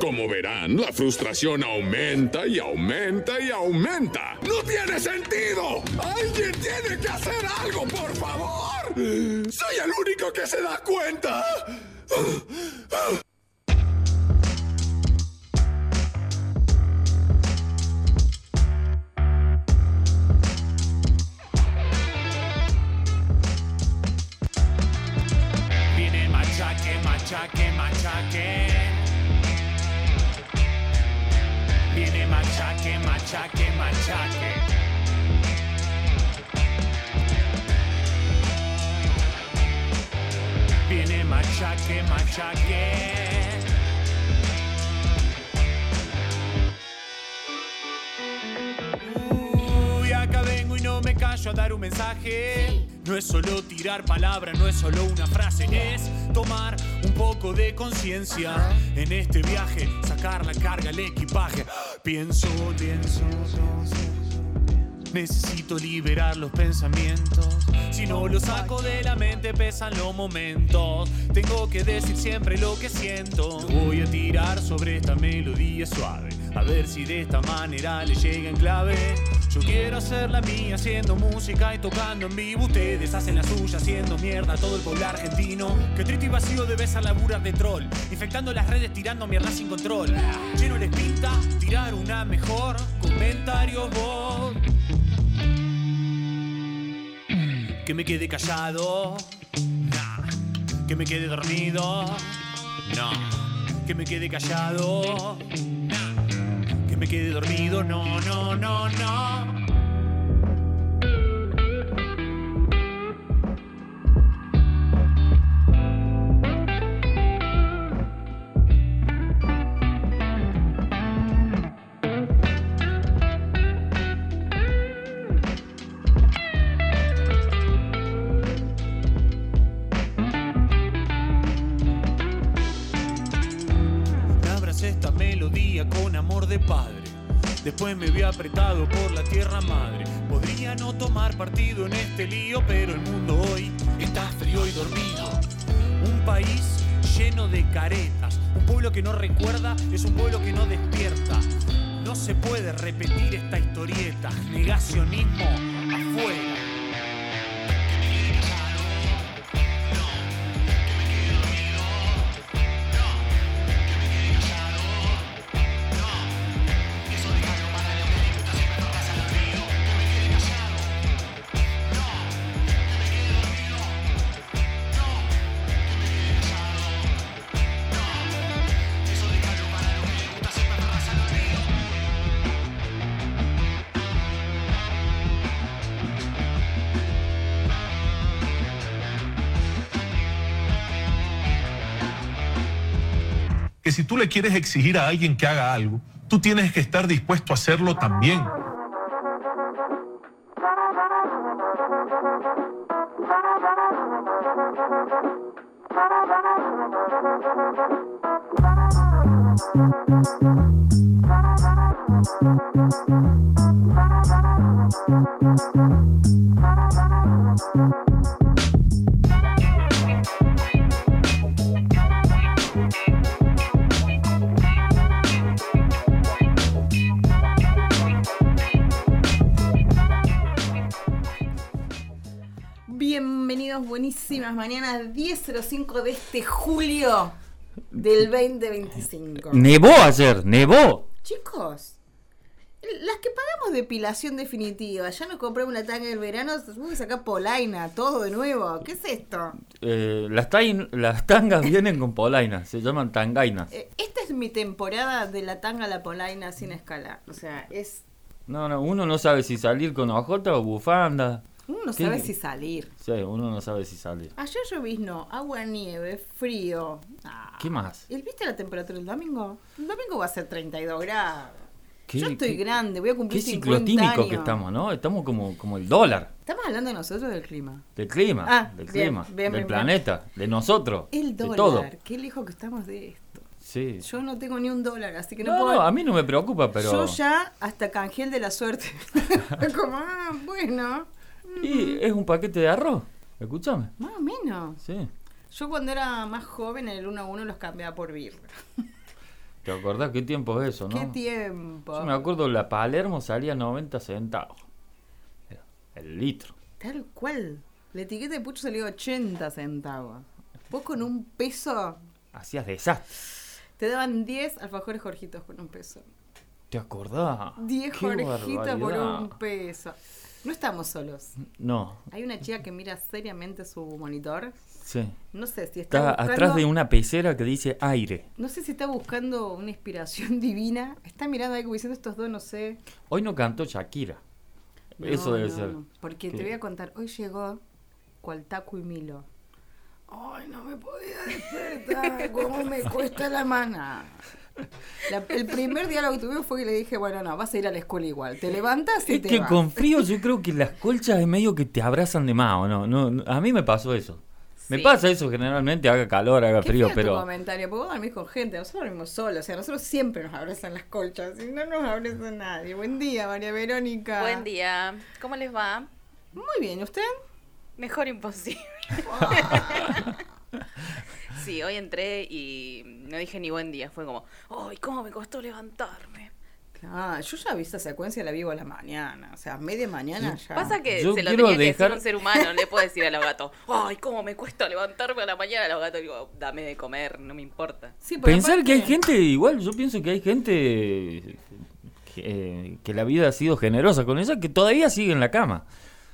Como verán, la frustración aumenta y aumenta y aumenta. ¡No tiene sentido! ¡Alguien tiene que hacer algo, por favor! ¡Soy el único que se da cuenta! Viene machaque, machaque, machaque. Viene machaque, machaque, machaque. Viene machaque, machaque. Acá vengo y no me callo a dar un mensaje. No es solo tirar palabras, no es solo una frase, es tomar un poco de conciencia en este viaje, sacar la carga, el equipaje. Pienso, necesito liberar los pensamientos. Si no los saco de la mente pesan los momentos. Tengo que decir siempre lo que siento. Voy a tirar sobre esta melodía suave, a ver si de esta manera le llega en clave. Yo quiero hacer la mía haciendo música y tocando en vivo. Ustedes hacen la suya haciendo mierda a todo el pueblo argentino. Qué triste y vacío debe ser laburar de troll, infectando las redes tirando mierda sin control. Lleno les pinta tirar una mejor. Comentarios vos. Que me quede callado, nah. Que me quede dormido, no. Que me quede callado, nah. Que me quede dormido, no, no, no, no. Esta melodía con amor de padre. Después me vi apretado por la tierra madre. Podría no tomar partido en este lío, pero el mundo hoy está frío y dormido. Un país lleno de caretas. Un pueblo que no recuerda es un pueblo que no despierta. No se puede repetir esta historieta. Negacionismo afuera. Que si tú le quieres exigir a alguien que haga algo, tú tienes que estar dispuesto a hacerlo también. Bienvenidos, buenísimas mañanas, 10:05 de este julio del 2025. Nevó ayer, nevó. Chicos, las que pagamos depilación definitiva, ya nos compramos una tanga del verano, tenemos que sacar polaina, todo de nuevo. ¿Qué es esto? Las tangas vienen con polaina, se llaman tangainas. Esta es mi temporada de la tanga a la polaina sin escala. O sea, es... No, uno no sabe si salir con ojota o bufanda. Uno no sabe si salir. Sí, uno no sabe si salir. Ayer llovizno, agua, nieve, frío. ¿Qué más? ¿Y viste la temperatura del domingo? El domingo va a ser 32 grados. ¿Qué, Yo estoy grande, voy a cumplir 50 años. Qué ciclotímico que estamos, ¿no? Estamos como el dólar. Estamos hablando de nosotros, del clima. Del clima, bien, del planeta, de nosotros, el dólar, de todo. Qué lejos que estamos de esto. Sí. Yo no tengo ni $1, así que no puedo... puedo... No, a mí no me preocupa, pero... Yo ya hasta canjeé el de la suerte. Como, bueno... Y es un paquete de arroz, escúchame. Más o menos. Sí. Yo cuando era más joven, el 1 a 1 los cambiaba por birra. ¿Te acordás qué tiempo es eso, no? ¿Qué tiempo? Yo me acuerdo, la Palermo salía 90 centavos. El litro. Tal cual. La etiqueta de pucho salió 80 centavos. Vos con un peso Hacías desastre. te daban 10 alfajores Jorgitos con un peso. ¿Te acordás? 10 Qué Jorgitos por barbaridad. un peso. No estamos solos. No, Hay una chica que mira seriamente su monitor. sí. No sé si está Está buscando, atrás de una pecera que dice aire. no sé si está buscando una inspiración divina. Está mirando algo diciendo estos dos, no sé. Hoy no cantó Shakira. Eso No, debe no, ser. Porque ¿Qué? te voy a contar, hoy llegó Taco y Milo. Ay, no me podía despertar, cómo me cuesta la mana. El primer diálogo que tuvimos fue que le dije, bueno, no, vas a ir a la escuela igual. Te levantas y Es te que vas. con frío yo creo que las colchas es medio que te abrazan de más, ¿o no? No, a mí me pasó eso. Me Sí. pasa eso generalmente, haga calor, haga Qué frío, feo tu pero... comentario, porque vos dormís con gente, nosotros dormimos solos, o sea, nosotros siempre nos abrazan las colchas, y no nos abraza nadie. Buen día, María Verónica. Buen día. ¿Cómo les va? Muy bien, ¿y usted? Mejor imposible. Sí, hoy entré y no dije ni buen día. Fue como, ¡ay, cómo me costó levantarme! Ah, yo ya vi esa secuencia, la vivo a la mañana, o sea, media mañana ya. Pasa que Yo se lo quiero tenía que dejar- decir un ser humano, no le puedo decir a los gatos, ¡ay, cómo me cuesta levantarme a la mañana! A los gatos digo, dame de comer, no me importa. Sí, porque Pensar aparte- que hay gente, igual, yo pienso que hay gente que la vida ha sido generosa con ella, que todavía sigue en la cama.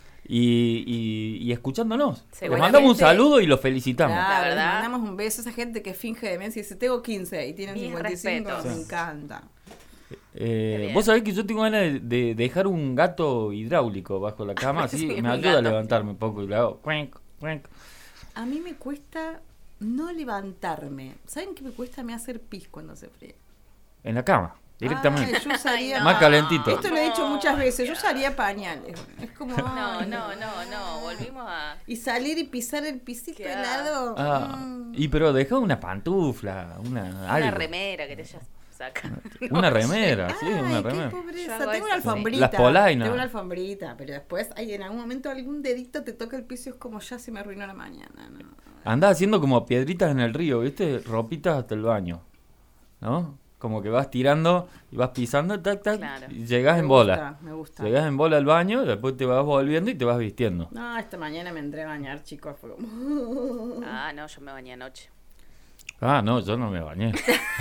Y escuchándonos. Les Seguramente. mandamos un saludo y los felicitamos. Claro, La les verdad. mandamos un beso a esa gente que finge demencia y dice, tengo 15 y tienen Mis 55, respetos. me Sí. encanta. bien. Vos sabés que yo tengo ganas de dejar un gato hidráulico bajo la cama, así Sí, me un ayuda a gato. levantarme un poco y le hago cuenc, cuenc. A mí me cuesta no levantarme. ¿Saben qué me cuesta a mí hacer pis cuando hace frío? En la cama, directamente. Ay, yo usaría... Ay, Más calentito. Esto lo he dicho muchas veces, yo usaría pañales. Es como... No, ay, no, volvimos a... Y salir y pisar el pisito Qué helado. Y pero deja una pantufla, Una algo. remera que te hayas sacado. Una remera, sí, Ay, una qué remera. Yo pobreza. hago Tengo una eso, sí. alfombrita. Las polainas. Tengo una alfombrita, pero después hay en algún momento algún dedito te toca el piso y es como ya se me arruinó la mañana. ¿No? Andás haciendo como piedritas en el río, ¿viste? Ropitas hasta el baño, ¿no? Como que vas tirando y vas pisando, tac, tac, Claro. y llegás en Me bola. gusta, me gusta. Llegás en bola al baño, después te vas volviendo y te vas vistiendo. No, esta mañana me entré a bañar, chicos. Fue como... Ah, no, yo me bañé anoche. Ah, no, yo no me bañé.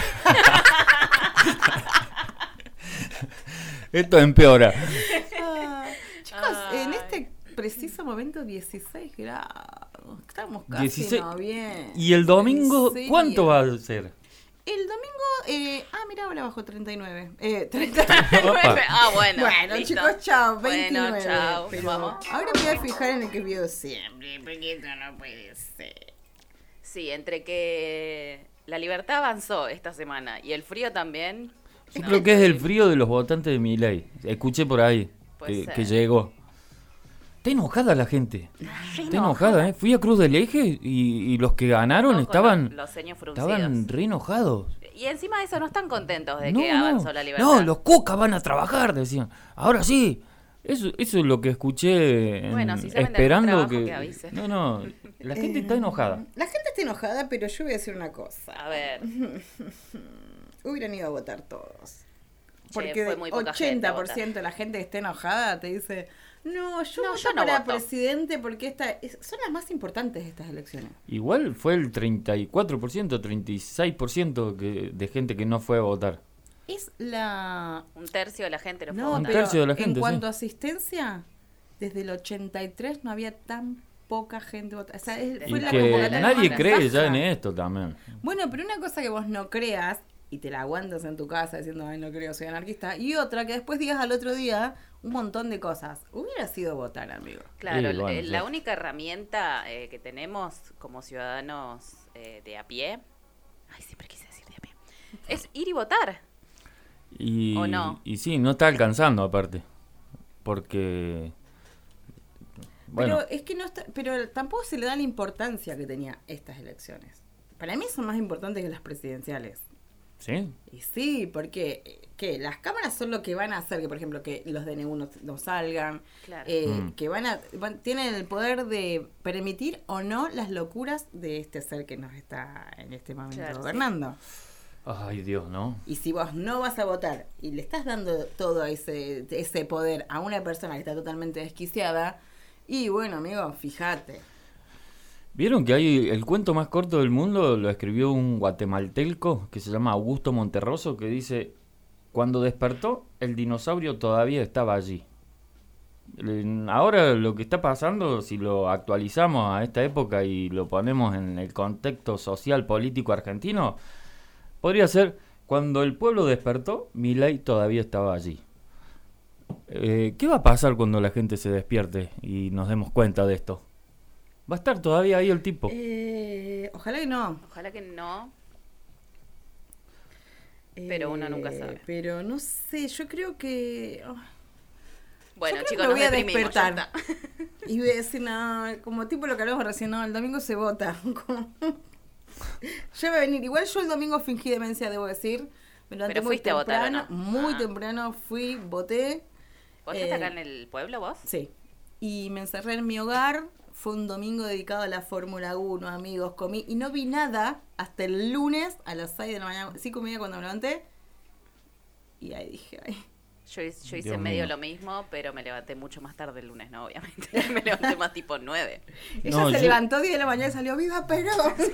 Esto empeora. Ah, chicos, en Ay. este preciso momento 16 grados. Estamos casi 16. en noviembre. ¿Y el domingo ¿En serio? cuánto va a ser? El domingo, mira, ahora bajó 39. 39. Opa. Ah, bueno. Bueno, listo. chicos, chao, 29. Bueno, chao, pero vamos. ahora me voy a fijar en el que vio siempre, porque esto no puede ser. Sí, entre que la libertad avanzó esta semana y el frío también. Yo no, creo que es el terrible. frío de los votantes de Milei. Escuché por ahí Puede que ser. llegó. Está enojada la gente. Está enojada, ¿eh? Fui a Cruz del Eje y los que ganaron Todos con estaban los ceños fruncidos. estaban re enojados. Y encima de eso no están contentos de No, que no. avanzó la libertad. No, los cucas van a trabajar, decían. Ahora sí. Eso es lo que escuché Bueno, si saben de esperando algún trabajo, que... que avisen. No, la gente está enojada. La gente está enojada, pero yo voy a decir una cosa. A ver, Hubieran ido a votar todos. Che, Porque fue muy poca gente a 80% de la gente que está enojada te dice, no, yo No, voto yo no para voto". presidente porque son las más importantes estas elecciones. Igual fue el 34%, 36% de gente que no fue a votar. Es la... un tercio de la gente lo fue a No, Un votar. pero tercio de la en gente, cuanto sí. a asistencia, desde el 83 no había tan poca gente votando. O sea, fue Y la que convocatoria nadie más cree ya baja. en esto también. Bueno, pero una cosa que vos no creas y te la aguantas en tu casa diciendo, ay, no creo, soy anarquista. Y otra que después digas al otro día un montón de cosas. Hubiera sido votar, amigo. Claro, Sí, bueno, la sí. única herramienta que tenemos como ciudadanos de a pie, ay, siempre quise decir de a pie, es ir y votar. Y, ¿O no? y sí, no está alcanzando aparte. Porque... Bueno, Pero es que no está, pero tampoco se le da la importancia que tenía estas elecciones. Para mí son más importantes que las presidenciales. ¿sí? Y sí, porque que las cámaras son lo que van a hacer que, por ejemplo, que los DNU no salgan, Claro. que tienen el poder de permitir o no las locuras de este ser que nos está en este momento Claro, sí. gobernando. Ay, Dios, ¿no? Y si vos no vas a votar y le estás dando todo ese poder a una persona que está totalmente desquiciada, y bueno, amigo, fíjate. ¿Vieron que hay el cuento más corto del mundo? Lo escribió un guatemalteco que se llama Augusto Monterroso, que dice: cuando despertó, el dinosaurio todavía estaba allí. Ahora lo que está pasando, si lo actualizamos a esta época y lo ponemos en el contexto social político argentino, podría ser: cuando el pueblo despertó, Milei todavía estaba allí. ¿Qué va a pasar cuando la gente se despierte y nos demos cuenta de esto? ¿Va a estar todavía ahí el tipo? Ojalá que no. Ojalá que no. Pero uno nunca sabe. Pero no sé, yo creo que... Bueno, yo creo chicos, que nos voy a deprimimos, ya despertar. está. Y voy a decir, no, como tipo lo que hablamos recién, no, el domingo se vota. Ya va a venir. Igual yo el domingo fingí demencia, debo decir. Me levanté ¿Pero muy fuiste a votar o temprano, no? muy Ah. temprano fui, voté. ¿Vos estás acá en el pueblo, vos? Sí. Y me encerré en mi hogar. Fue un domingo dedicado a la Fórmula 1, amigos. Comí y no vi nada hasta el lunes a las 6 de la mañana, 5:30 cuando me levanté. Y ahí dije, ay. Yo hice Dios medio mío. lo mismo, pero me levanté mucho más tarde el lunes, ¿no? Obviamente. Me levanté más tipo 9. Ella No, se yo- levantó 10 de la mañana y salió viva, pero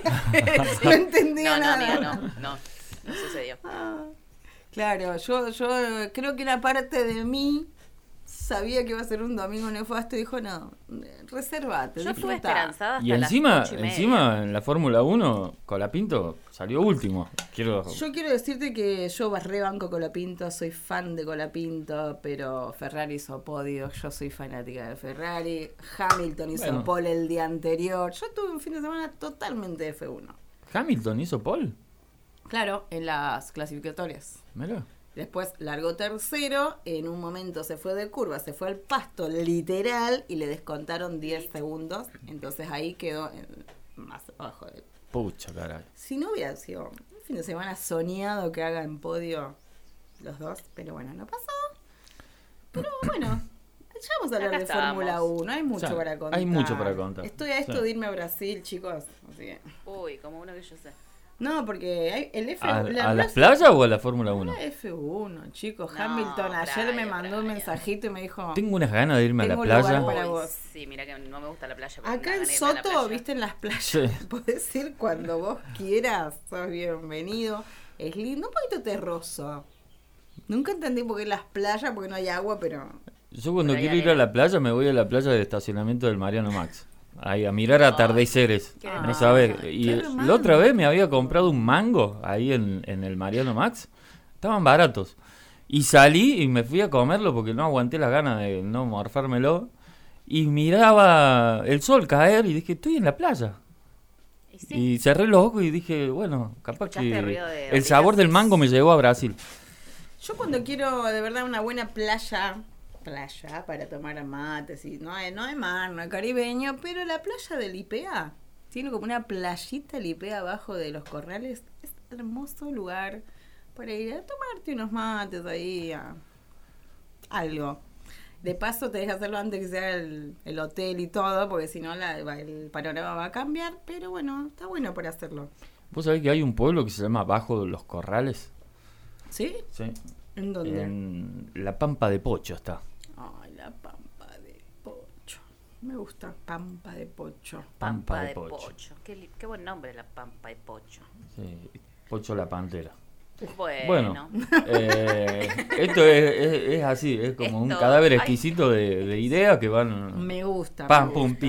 no entendía No, nada. amiga, no sucedió. Ah, claro, yo creo que una parte de mí sabía que iba a ser un domingo nefasto y dijo, no, resérvate, Yo estuve disfrutá. esperanzada hasta Y las encima, 8:30. encima en la Fórmula 1, Colapinto salió último. Yo quiero decirte que yo rebanco Colapinto, soy fan de Colapinto, pero Ferrari hizo podio, yo soy fanática de Ferrari, Hamilton hizo Bueno. pole el día anterior, yo tuve un fin de semana totalmente F1. ¿Hamilton hizo pole? Claro, en las clasificatorias. Mirá. Después largó tercero, en un momento se fue de curva, se fue al pasto literal y le descontaron 10 segundos, entonces ahí quedó más abajo de él. Pucha, caray. Si no hubiera sido un fin de semana soñado que haga en podio los dos, pero bueno, no pasó. Pero bueno, ya vamos a hablar Acá de estamos. Fórmula 1, hay mucho O sea, para contar. hay mucho para contar. Estoy a esto Sí. de irme a Brasil, chicos. Así que... Uy, como uno que yo sé. No, porque hay el F1. ¿A las playas o a la Fórmula 1? La F1, chicos. No, Hamilton ayer me playa, mandó un playa. mensajito y me dijo... Tengo unas ganas de irme a la Tengo playa. lugar para Uy, vos. sí, mira que no me gusta la playa. pero Acá me en da ganas de irme a la Soto, playa. viste, en las playas, Sí. podés ir cuando vos quieras, sos bienvenido. Es lindo, un poquito terroso. Nunca entendí por qué las playas, porque no hay agua, pero... Yo cuando Pero hay quiero ir a arena. la playa me voy a la playa de estacionamiento del Mariano Max. Ahí a mirar atardeceres. qué No hermoso. sabés. Ay, Y qué la romántico. otra vez me había comprado un mango ahí en el Mariano Max. Estaban baratos. Y salí y me fui a comerlo porque no aguanté las ganas de no morfármelo. Y miraba el sol caer y dije, estoy en la playa. Y sí, Y cerré los ojos y dije, bueno, capaz ¿Escuchaste que el ruido de el sabor orillas? del mango me llevó a Brasil. Yo cuando quiero de verdad una buena playa para tomar mates, y no hay mar, no hay caribeño, pero la playa del IPA tiene como una playita el IPA abajo de los corrales. Es hermoso lugar para ir a tomarte unos mates ahí, algo. De paso tenés que hacerlo antes que se haga el hotel y todo, porque si no el panorama va a cambiar, pero bueno, está bueno para hacerlo. ¿Vos sabés que hay un pueblo que se llama Bajo de los Corrales? ¿Sí? Sí. ¿En dónde? En la Pampa de Pocho está. Ay, la pampa de pocho. Me gusta, pampa de pocho. Pampa de Pocho. Qué buen nombre, la Pampa de Pocho. Sí, Pocho la Pantera. Bueno. Esto es así, es como un Esto- cadáver ay. exquisito de ideas que van... Me gusta. Pam, me pum, gusta. pim.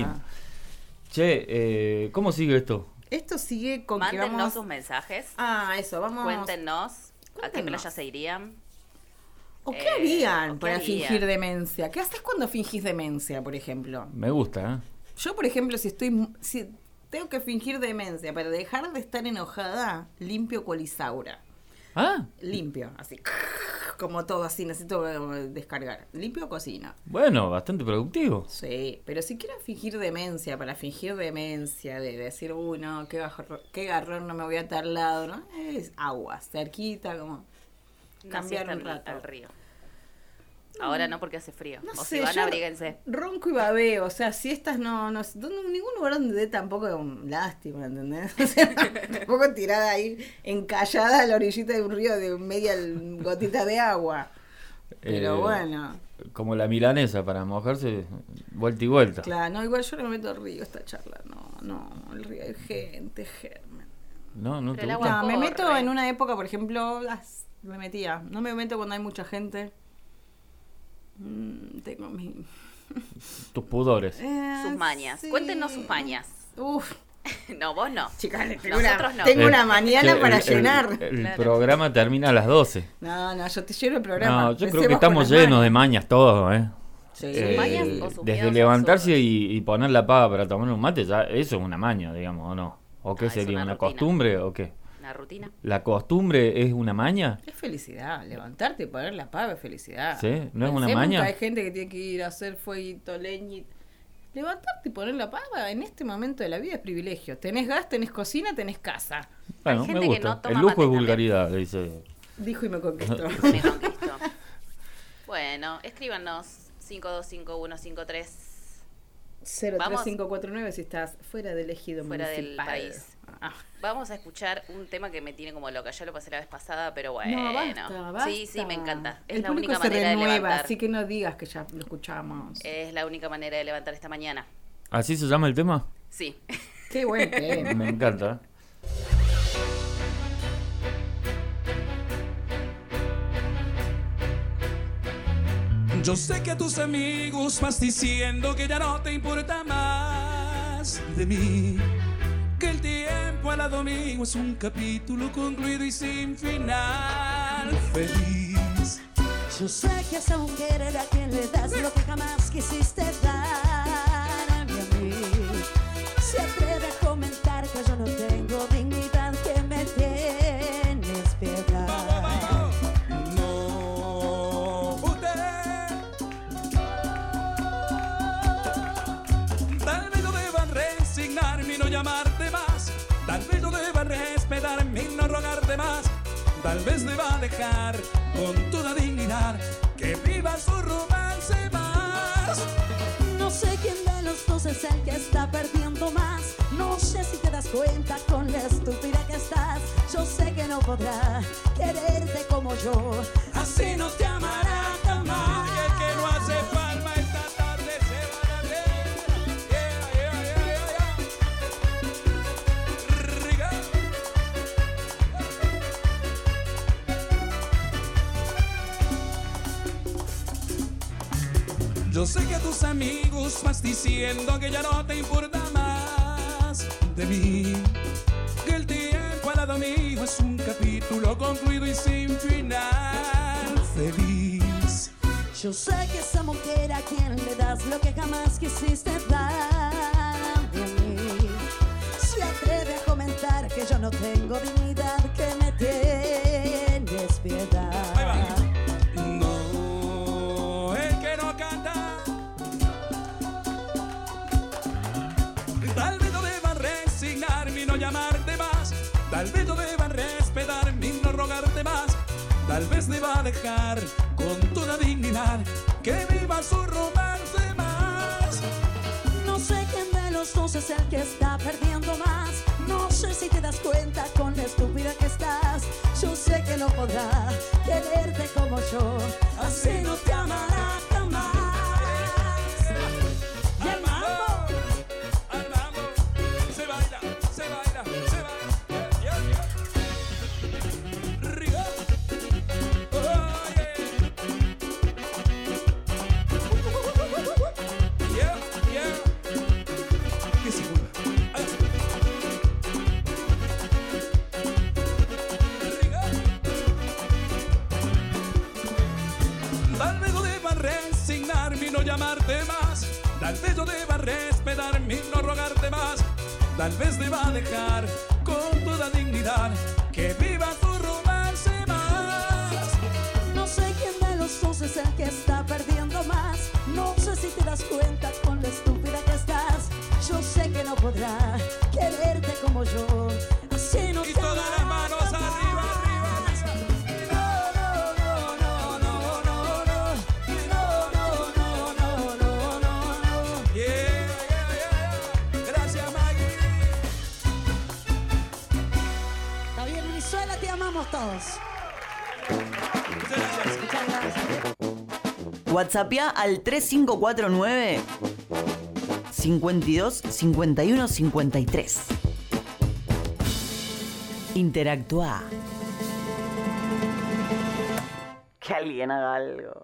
Che, ¿cómo sigue esto? Esto sigue con que Mándennos vamos... sus mensajes. Eso, vamos... Cuéntenos a qué Cuéntenos. playa se irían. ¿O qué harían ¿o qué para harían? fingir demencia? ¿Qué haces cuando fingís demencia, por ejemplo? Me gusta, ¿eh? Yo, por ejemplo, si tengo que fingir demencia para dejar de estar enojada, limpio Colisaura. Ah, Limpio, así. Como todo así, necesito descargar. Limpio cocina. bueno, bastante productivo. Sí, pero si quieren fingir demencia, para fingir demencia, de decir, no, qué garrón, no me voy a tal lado, ¿no? Es agua, cerquita, como Una cambiar siesta un rato. al río. Ahora no, porque hace frío. No o sé, si van, yo abríguense. ronco y babeo, o sea, siestas no ningún lugar donde dé tampoco lástima, ¿entendés? O sea, tampoco tirada ahí, encallada a la orillita de un río de media gotita de agua. Pero bueno. Como la milanesa, para mojarse, vuelta y vuelta. Claro, no, igual yo no me meto al río esta charla, no, el río hay gente, germen. No, no Pero te el gusta. agua- No, me corre. meto en una época, por ejemplo, me metía, no me meto cuando hay mucha gente. Tengo mi... Tus pudores. Sus mañas. Cuéntenos sus mañas. Uf, No, vos no. chicas, Nosotros no. tengo una mañana Che, para el llenar. Claro. programa termina a las 12. No, yo te lleno el programa. No, yo creo Empecemos que estamos con las llenos de mañas. mañas todos, ¿eh? Sí. ¿Sus mañas o sus Desde miedos levantarse absurdos? y poner la pava para tomar un mate, ya eso es una maña, digamos, ¿o no? ¿O qué Ah, es sería? una ¿Una rutina. costumbre o qué? Una rutina. ¿La costumbre es una maña? Es felicidad, levantarte y poner la pava es felicidad. Sí, ¿no es una Pensemos maña? que hay gente que tiene que ir a hacer fueguito, leñita. Levantarte y poner la pava en este momento de la vida es privilegio. Tenés gas, tenés cocina, tenés casa. Bueno, gente me que gusta. no toma El lujo mate es también. vulgaridad, dice. Dijo y me conquistó. Me conquistó. Bueno, escríbanos 525153 03549 si estás fuera del ejido Fuera del municipal. país. Ah, Vamos a escuchar un tema que me tiene como loca. Ya lo pasé la vez pasada, pero bueno. no, basta. Sí, me encanta. Es El la público única se manera de renueva, levantar. así que no digas que ya lo escuchamos. Es la única manera de levantar esta mañana. ¿Así se llama el tema? Sí. Qué buen tema. Me encanta. Yo sé que a tus amigos vas diciendo que ya no te importa más de mí, que el tiempo al lado mío es un capítulo concluido y sin final feliz. Yo sé que a esa mujer a quien le das lo que jamás quisiste darme a mí. Se atreve a comentar que yo no tengo dignidad, que me tienes piedad. No, usted. Tal vez no deban resignarme y no llamarte más. Tal vez no deban respetarme y no rogarte más. Tal vez deba dejar con toda dignidad que viva su romance más. No sé quién de los dos es el que está perdiendo más. No sé si te das cuenta con la estúpida que estás. Yo sé que no podrá quererte como yo. Así no te amará jamás. Y el que no hace palma esta tarde se va a ver. Riga. Yo sé que a tus amigos vas diciendo que ya no te importa más de mí, que el tiempo al lado mío es un capítulo concluido y sin final feliz. Yo sé que esa mujer a quien le das lo que jamás quisiste darme a mí. Se atreve a comentar que yo no tengo dignidad, que me tienes piedad. Ahí va. No, el que no canta. Tal vez no deban resignarme y no llamarte más. Tal vez no deban respetarme y no rogarte más. Tal vez deba dejar con toda dignidad que viva su romance más. No sé quién de los dos es el que está perdiendo más. No sé si te das cuenta con la estúpida que estás. Yo sé que no podrá quererte como yo. Así no te amará jamás. Y el mambo. Al mambo, se baila, se baila, se baila. Yeah, yeah. Riga. Oh, yeah. Yeah, yeah. Que se mueva. Riga. Tal vez no deban resignarme y no llamarte más. Tal vez no deba respetarme y no rogarte más. Tal vez deba dejar con toda dignidad que viva tu romance más. No sé quién de los dos es el que está perdiendo más. No sé si te das cuenta con la estúpida que estás. Yo sé que no podrá quererte como yo. Así no Y te todas las amará manos arriba, jamás. arriba, arriba. No, no, no, no, no, no. gracias. Muchas gracias. WhatsAppea al 3549 52 51 53. Interactúa. Que alguien haga algo.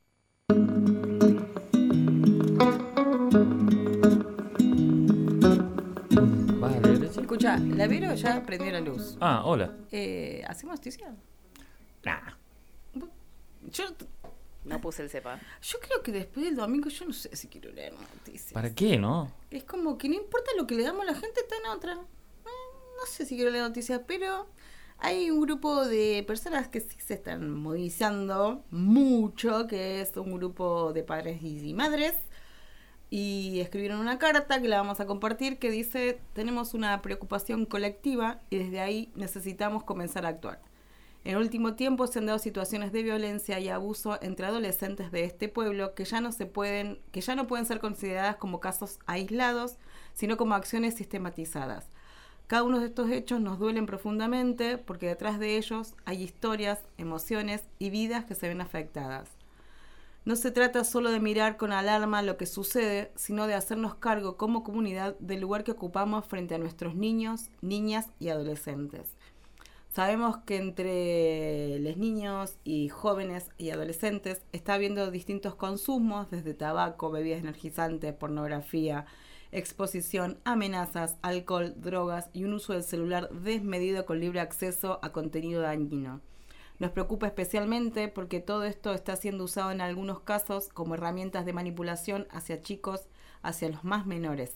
Vale, gracias. Escucha, la Vero ya prendió la luz. Ah, hola. ¿Hacemos noticia? Nah. Yo No puse el cepa. creo que después del domingo yo no sé si quiero leer noticias. ¿Para qué, no? Es como que no importa lo que le damos a la gente, está en otra. No sé si quiero leer noticias, pero hay un grupo de personas que sí se están movilizando mucho, que es un grupo de padres y madres, y escribieron una carta que la vamos a compartir que dice: tenemos una preocupación colectiva y desde ahí necesitamos comenzar a actuar. En el último tiempo se han dado situaciones de violencia y abuso entre adolescentes de este pueblo que ya no pueden ser consideradas como casos aislados, sino como acciones sistematizadas. Cada uno de estos hechos nos duelen profundamente porque detrás de ellos hay historias, emociones y vidas que se ven afectadas. No se trata solo de mirar con alarma lo que sucede, sino de hacernos cargo como comunidad del lugar que ocupamos frente a nuestros niños, niñas y adolescentes. Sabemos que entre los niños y jóvenes y adolescentes está habiendo distintos consumos, desde tabaco, bebidas energizantes, pornografía, exposición, amenazas, alcohol, drogas y un uso del celular desmedido con libre acceso a contenido dañino. Nos preocupa especialmente porque todo esto está siendo usado en algunos casos como herramientas de manipulación hacia chicos, hacia los menores,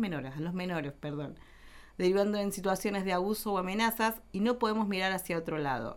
derivando en situaciones de abuso o amenazas, y no podemos mirar hacia otro lado.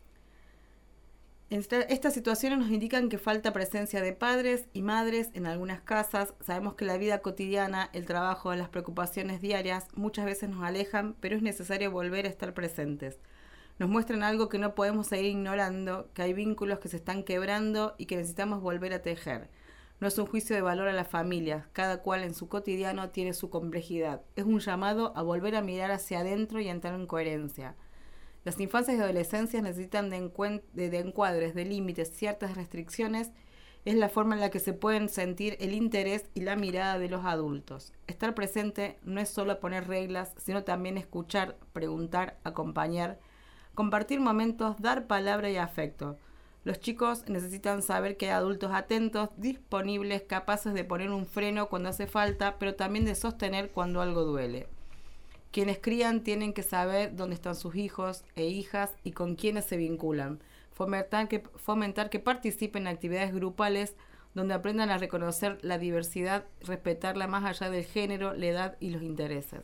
Estas situaciones nos indican que falta presencia de padres y madres en algunas casas. Sabemos que la vida cotidiana, el trabajo, las preocupaciones diarias muchas veces nos alejan, pero es necesario volver a estar presentes. Nos muestran algo que no podemos seguir ignorando, que hay vínculos que se están quebrando y que necesitamos volver a tejer. No es un juicio de valor a las familias, cada cual en su cotidiano tiene su complejidad. Es un llamado a volver a mirar hacia adentro y a entrar en coherencia. Las infancias y adolescencias necesitan de encuadres, de límites, ciertas restricciones. Es la forma en la que se pueden sentir el interés y la mirada de los adultos. Estar presente no es solo poner reglas, sino también escuchar, preguntar, acompañar, compartir momentos, dar palabra y afecto. Los chicos necesitan saber que hay adultos atentos, disponibles, capaces de poner un freno cuando hace falta, pero también de sostener cuando algo duele. Quienes crían tienen que saber dónde están sus hijos e hijas y con quiénes se vinculan. Fomentar que participen en actividades grupales donde aprendan a reconocer la diversidad, respetarla más allá del género, la edad y los intereses.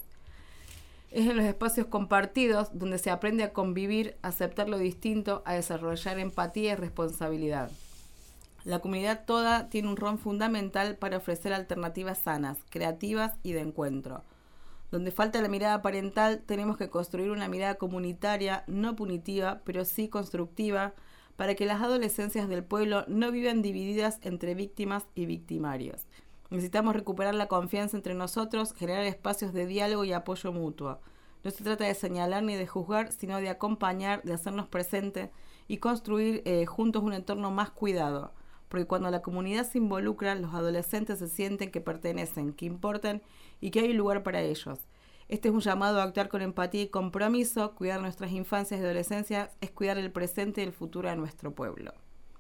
Es en los espacios compartidos donde se aprende a convivir, a aceptar lo distinto, a desarrollar empatía y responsabilidad. La comunidad toda tiene un rol fundamental para ofrecer alternativas sanas, creativas y de encuentro. Donde falta la mirada parental, tenemos que construir una mirada comunitaria, no punitiva, pero sí constructiva, para que las adolescencias del pueblo no vivan divididas entre víctimas y victimarios. Necesitamos recuperar la confianza entre nosotros, generar espacios de diálogo y apoyo mutuo. No se trata de señalar ni de juzgar, sino de acompañar, de hacernos presentes y construir juntos un entorno más cuidado. Porque cuando la comunidad se involucra, los adolescentes se sienten que pertenecen, que importan y que hay un lugar para ellos. Este es un llamado a actuar con empatía y compromiso. Cuidar nuestras infancias y adolescencias es cuidar el presente y el futuro de nuestro pueblo.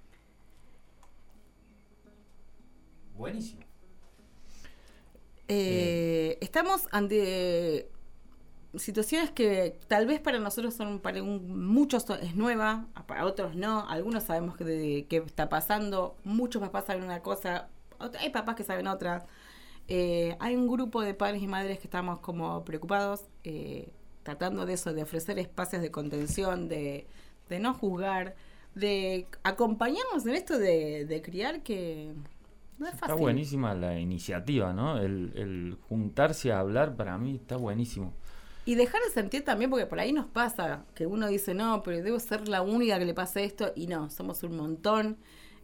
Buenísimo. Estamos ante situaciones que tal vez para nosotros muchos es nueva, para otros no, algunos sabemos que está pasando, muchos papás saben una cosa, hay papás que saben otra. Hay un grupo de padres y madres que estamos como preocupados, tratando de eso, de ofrecer espacios de contención, de no juzgar, de acompañarnos en esto de criar, que no es fácil. Está buenísima la iniciativa, ¿no? El juntarse a hablar para mí está buenísimo. Y dejar de sentir también, porque por ahí nos pasa, que uno dice, no, pero debo ser la única que le pase esto, y no, somos un montón.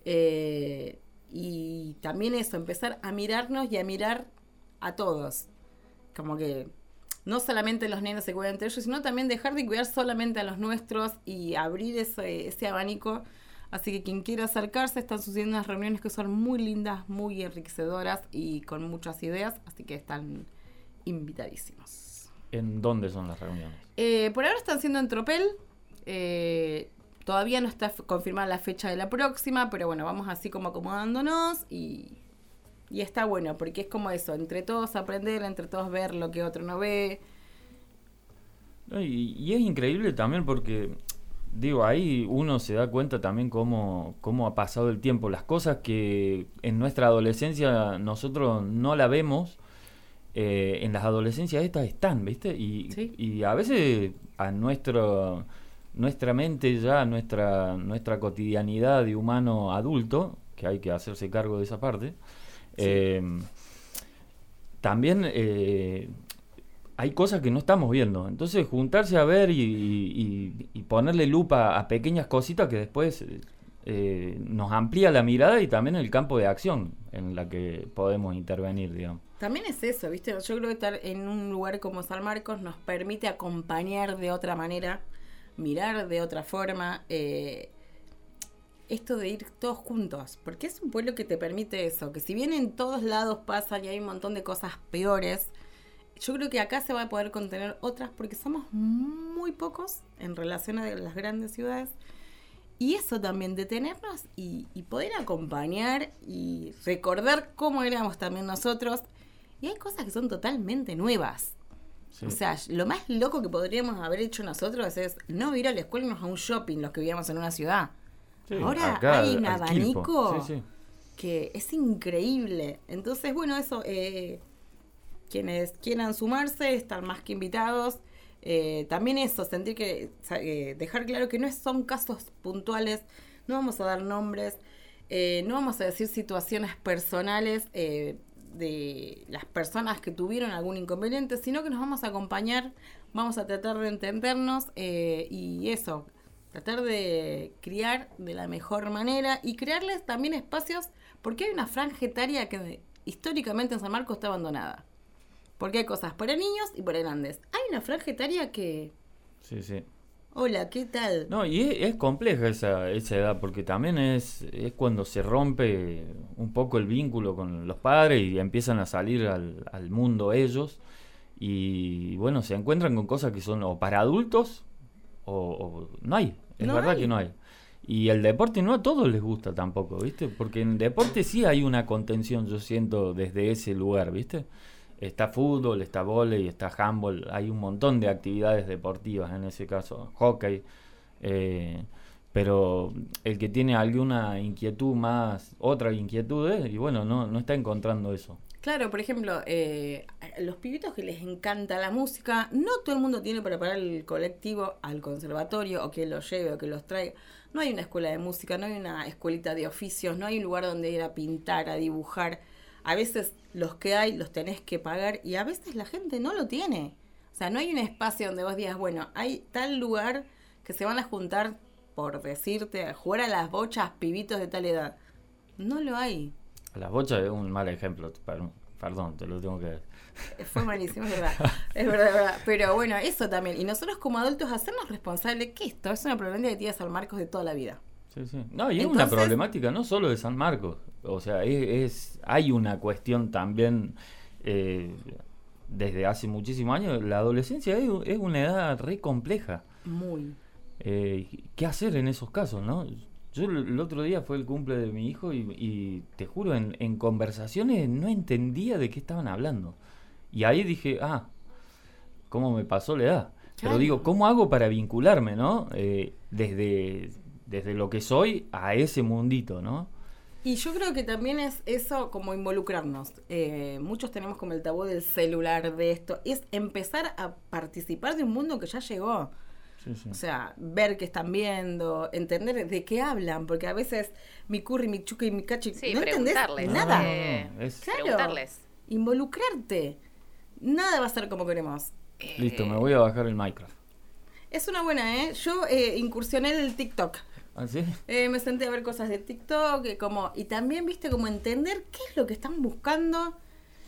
Y también eso, empezar a mirarnos y a mirar a todos. Como que no solamente los nenes se cuidan entre ellos, sino también dejar de cuidar solamente a los nuestros y abrir ese abanico. Así que quien quiera acercarse, están sucediendo unas reuniones que son muy lindas, muy enriquecedoras y con muchas ideas, así que están invitadísimos. ¿En dónde son las reuniones? Por ahora están siendo en Tropel. Todavía no está confirmada la fecha de la próxima, pero bueno, vamos así como acomodándonos y está bueno, porque es como eso, entre todos aprender, entre todos ver lo que otro no ve. Y es increíble también porque, digo, ahí uno se da cuenta también cómo ha pasado el tiempo. Las cosas que en nuestra adolescencia nosotros no la vemos, en las adolescencias estas están, ¿viste? Y a veces a nuestra mente ya, nuestra cotidianidad de humano adulto, que hay que hacerse cargo de esa parte, también hay cosas que no estamos viendo. Entonces juntarse a ver y ponerle lupa a pequeñas cositas que después nos amplía la mirada y también el campo de acción en la que podemos intervenir, digamos. También es eso, ¿viste? Yo creo que estar en un lugar como San Marcos nos permite acompañar de otra manera, mirar de otra forma, esto de ir todos juntos, porque es un pueblo que te permite eso, que si bien en todos lados pasa y hay un montón de cosas peores, yo creo que acá se va a poder contener otras porque somos muy pocos en relación a las grandes ciudades, y eso también, detenernos y poder acompañar y recordar cómo éramos también nosotros, y hay cosas que son totalmente nuevas. Sí. O sea, lo más loco que podríamos haber hecho nosotros es no ir a la escuela y irnos a un shopping, los que vivíamos en una ciudad. Sí, ahora acá, hay un abanico que es increíble. Entonces, bueno, eso, quienes quieran sumarse están más que invitados. También eso, sentir que, dejar claro que no son casos puntuales, no vamos a dar nombres, no vamos a decir situaciones personales de las personas que tuvieron algún inconveniente, sino que nos vamos a acompañar, vamos a tratar de entendernos y eso, tratar de criar de la mejor manera y crearles también espacios, porque hay una franja etaria que históricamente en San Marcos está abandonada. Porque hay cosas para niños y para grandes. Hay una franja etaria que... Sí, sí. Hola, ¿qué tal? No, y es compleja esa edad, porque también es cuando se rompe un poco el vínculo con los padres y empiezan a salir al mundo ellos. Y bueno, se encuentran con cosas que son o para adultos o no hay. Es verdad que no hay. Y el deporte no a todos les gusta tampoco, ¿viste? Porque en deporte sí hay una contención, yo siento, desde ese lugar, ¿viste? Está fútbol, está vóley, está handball, hay un montón de actividades deportivas en ese caso, hockey, pero el que tiene alguna inquietud más, otra inquietud, y bueno, no está encontrando eso. Claro, por ejemplo, los pibitos que les encanta la música, no todo el mundo tiene para pagar el colectivo al conservatorio, o que los lleve, o que los traiga. No hay una escuela de música, no hay una escuelita de oficios, no hay un lugar donde ir a pintar, a dibujar. A veces los que hay los tenés que pagar y a veces la gente no lo tiene. O sea, no hay un espacio donde vos digas, bueno, hay tal lugar que se van a juntar, por decirte, a jugar a las bochas pibitos de tal edad. No lo hay. Las bochas es un mal ejemplo, perdón, te lo tengo que decir. Fue malísimo, es verdad. Es verdad. Pero bueno, eso también. Y nosotros como adultos hacernos responsables que esto es una problemática que tiene San Marcos de toda la vida. Sí, sí. No, y es una problemática no solo de San Marcos. O sea, hay una cuestión también desde hace muchísimos años. La adolescencia es una edad re compleja. Muy. ¿Qué hacer en esos casos, no? Yo el otro día fue el cumple de mi hijo y te juro, en conversaciones no entendía de qué estaban hablando. Y ahí dije, ¿cómo me pasó la edad? Claro. Pero digo, ¿cómo hago para vincularme, no? Desde lo que soy a ese mundito, ¿no? Y yo creo que también es eso, como involucrarnos. Muchos tenemos como el tabú del celular, de esto. Es empezar a participar de un mundo que ya llegó. Sí, sí. O sea, ver qué están viendo, entender de qué hablan, porque a veces mi curry, mi chuca y mi cachi, no entendés nada. Claro, preguntarles. Involucrarte. Nada va a ser como queremos. Listo, me voy a bajar el Minecraft. Es una buena, Yo incursioné en el TikTok. ¿Ah, sí? Me senté a ver cosas de TikTok, y también, viste, como entender qué es lo que están buscando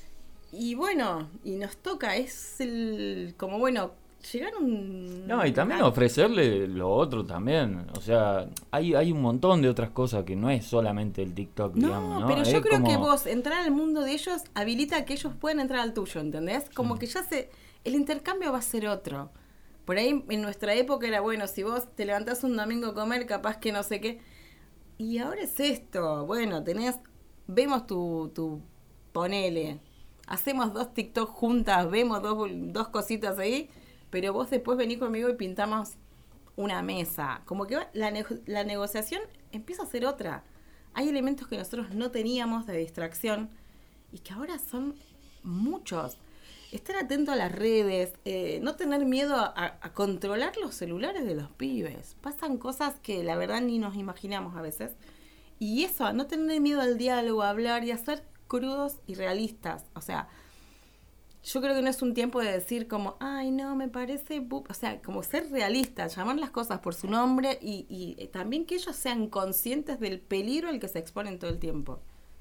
Y bueno, y nos toca, es el, como bueno, llegar a un... No, y también ofrecerle lo otro también. O sea, hay un montón de otras cosas que no es solamente el TikTok, digamos, ¿no? Pero yo Es creo como- que vos entrar al mundo de ellos habilita que ellos puedan entrar al tuyo, ¿entendés? Como que ya el intercambio va a ser otro. Por ahí en nuestra época era, bueno, si vos te levantás un domingo a comer, capaz que no sé qué. Y ahora es esto, bueno, vemos tu ponele, hacemos 2 TikTok juntas, vemos dos cositas ahí, pero vos después venís conmigo y pintamos una mesa. Como que la negociación empieza a ser otra. Hay elementos que nosotros no teníamos de distracción y que ahora son muchos. Estar atento a las redes, no tener miedo a controlar los celulares de los pibes. Pasan cosas que la verdad ni nos imaginamos a veces. Y eso, a no tener miedo al diálogo, a hablar y a ser crudos y realistas. O sea, yo creo que no es un tiempo de decir como, ay, no, me parece... O sea, como ser realistas, llamar las cosas por su nombre y también que ellos sean conscientes del peligro al que se exponen todo el tiempo.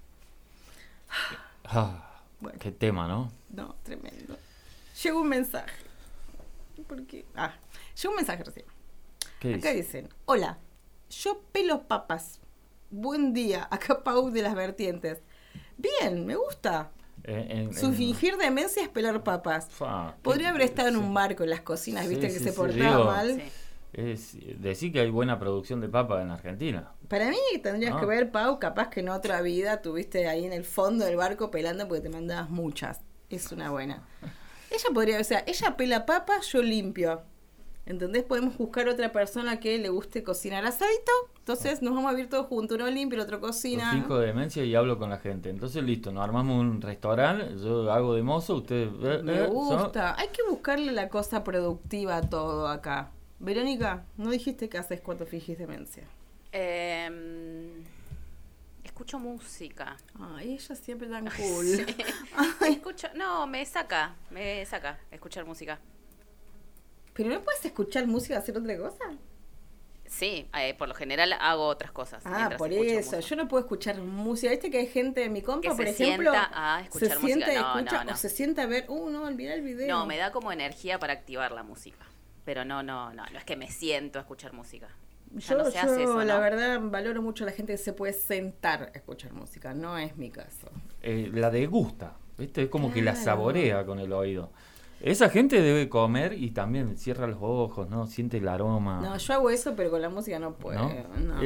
Bueno. Qué tema, ¿no? No, tremendo. Llegó un mensaje. ¿Por qué? Llegó un mensaje recién. ¿Qué Acá dice? dicen, hola, yo pelo papas. Buen día, acá Pau de las Vertientes. Bien, me gusta. Su fingir demencia es pelar papas. Podría haber estado en un barco en las cocinas, Sí, viste, que sí, se sí, portaba digo, mal. Sí. Es decir que hay buena producción de papa en Argentina. Para mí tendrías Ah. que ver, Pau, capaz que en otra vida tuviste ahí en el fondo del barco pelando porque te mandabas muchas. Es una buena. Ella podría, o sea, ella pela papas, yo limpio. ¿Entendés? Podemos buscar otra persona que le guste cocinar asadito. Entonces nos vamos a vivir todos juntos. Uno limpia, el otro cocina. Yo finjo demencia y hablo con la gente. Entonces, listo, nos armamos un restaurante, yo hago de mozo, ustedes... Me gusta. Hay que buscarle la cosa productiva a todo acá. Verónica, ¿no dijiste qué haces cuando fingís demencia? Escucho música. Ay, ella siempre tan cool. Sí. Escucho, no, me saca escuchar música. ¿Pero no puedes escuchar música y hacer otra cosa? Sí, por lo general hago otras cosas. mientras Por escucho eso. música. Yo no puedo escuchar música. ¿Viste que hay gente de mi compa, Que por se ejemplo? sienta a escuchar se música. sienta, No, escucha, no. o se sienta a ver, no, olvidá el video. No, me da como energía para activar la música. Pero no es que me siento a escuchar música. Ya Yo, no se hace eso, la ¿no? verdad, valoro mucho a la gente que se puede sentar a escuchar música. No es mi caso. La degusta, ¿viste? Es como que la Claro. saborea con el oído. Esa gente debe comer y también cierra los ojos, ¿no? Siente el aroma. No, yo hago eso, pero con la música no puedo. ¿No? No.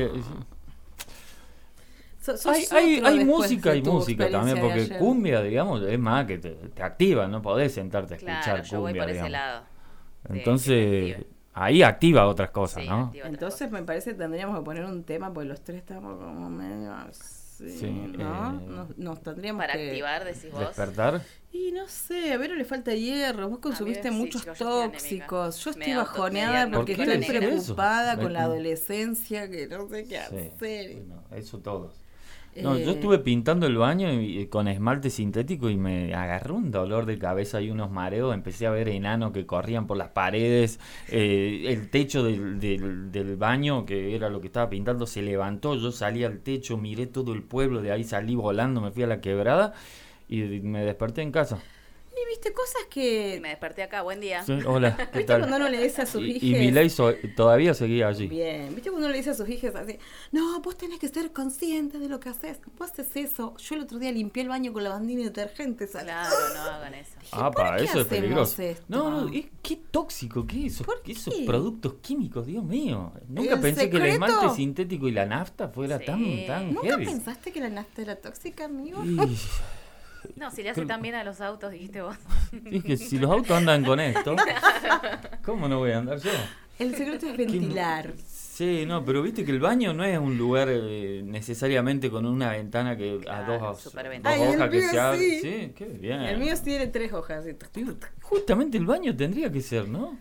Sos Hay otro después música de y tu música también, experiencia de porque ayer. cumbia, digamos, es más que te activa, no podés sentarte a escuchar Claro, yo voy cumbia, por ese digamos. lado. Sí, Entonces, sí, ahí activa otras cosas, Sí, ¿no? activa otras Entonces cosas. me parece que tendríamos que poner un tema, porque los tres estamos como medio así, Sí, ¿no? Nos tendríamos Para que... activar, decís vos. Despertar. Y no sé, a Vero le falta hierro, vos consumiste sí, muchos chicos, yo estoy tóxicos, yo estoy Me bajoneada auto- porque ¿Por estoy qué decís preocupada eso? con la Me- adolescencia, que no sé qué Sí, hacer. bueno, eso todos. No, yo Eh, estuve pintando el baño con esmalte sintético y me agarró un dolor de cabeza y unos mareos. Empecé a ver enanos que corrían por las paredes. El techo del baño, que era lo que estaba pintando, se levantó. Yo salí al techo, miré todo el pueblo, de ahí salí volando, me fui a la quebrada y me desperté en casa. Y viste, cosas Y que... me desperté acá, buen día. Sí, hola, ¿qué ¿Viste tal? cuando uno le dice a sus Y hijes... Milei todavía seguía allí. Bien, ¿viste cuando uno le dice a sus hijas así? No, vos tenés que ser consciente de lo que haces. Vos haces eso. Yo el otro día limpié el baño con lavandina y detergente. ¿sabes? Claro, no hagan eso. Apa, qué eso es hacemos peligroso. esto? No, qué tóxico, qué es eso, ¿Por qué esos qué? productos químicos, Dios mío. Nunca El pensé que el secreto- esmalte sintético y la nafta fuera Sí. tan ¿Nunca heavy. pensaste que la nafta era tóxica, amigo? Y, No, si le hace tan bien a los autos, dijiste vos. es que si los autos andan con esto, ¿cómo no voy a andar yo? El secreto es ventilar. Sí, no, pero viste que el baño no es un lugar necesariamente con una ventana que Claro, a dos superventana. Ay, el hojas que mío se abre. sí. Sí, qué bien. El mío sí tiene 3 hojas. Justamente el baño tendría que ser, ¿no?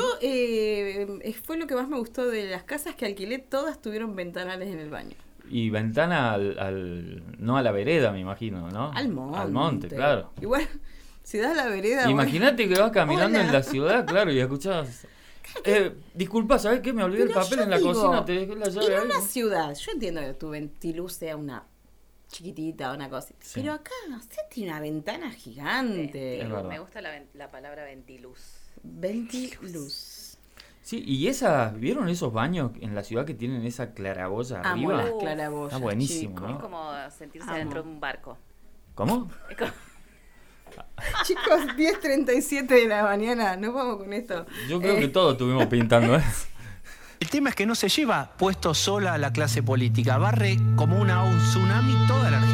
Fue lo que más me gustó de las casas que alquilé. Todas tuvieron ventanales en el baño. Y ventana no a la vereda, me imagino, ¿no? Al monte. Al monte, claro. Igual, si das la vereda... Imagínate que vas caminando Hola. en la ciudad, claro, y escuchás. Disculpa, ¿sabes qué? Me olvidé el Pero papel yo en la digo, cocina, te dejé la llave en ahí. una ciudad, yo entiendo que tu ventiluz sea una chiquitita, una cosita. Sí. Pero acá, tiene una ventana gigante. Es verdad. Me gusta la palabra ventiluz. Ventiluz. Sí, y ¿vieron esos baños en la ciudad que tienen esa claraboya Amo arriba? las claraboyas. Está buenísimo, chicos. Es ¿no? como sentirse Amo. dentro de un barco. ¿Cómo? Es como- Chicos, 10:37 de la mañana. Nos vamos con esto. Yo creo que todos estuvimos pintando, ¿eh? El tema es que no se lleva puesto sola a la clase política, barre como un tsunami toda la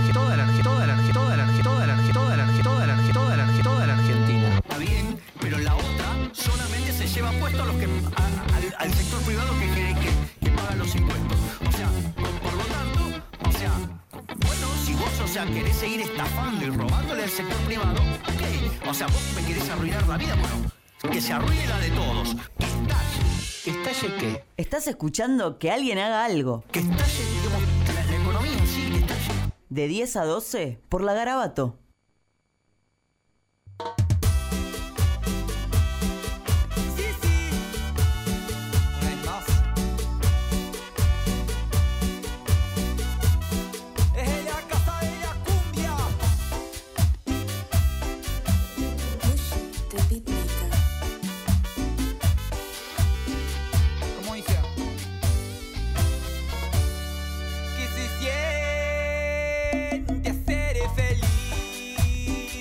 Argentina. Está bien, pero la otra solamente se lleva puesto a los que al sector privado que paga los impuestos. O sea, por lo tanto, bueno, si vos, querés seguir estafando y robándole al sector privado, ok. O sea, vos me querés arruinar la vida, bueno, que se arruine la de todos. ¿Que estalle qué? ¿Estás escuchando que alguien haga algo? Que estalle, digamos, la economía, sí, que estalle. De 10 a 12 por la Garabato. ¿Cómo dice? Que se siente ser feliz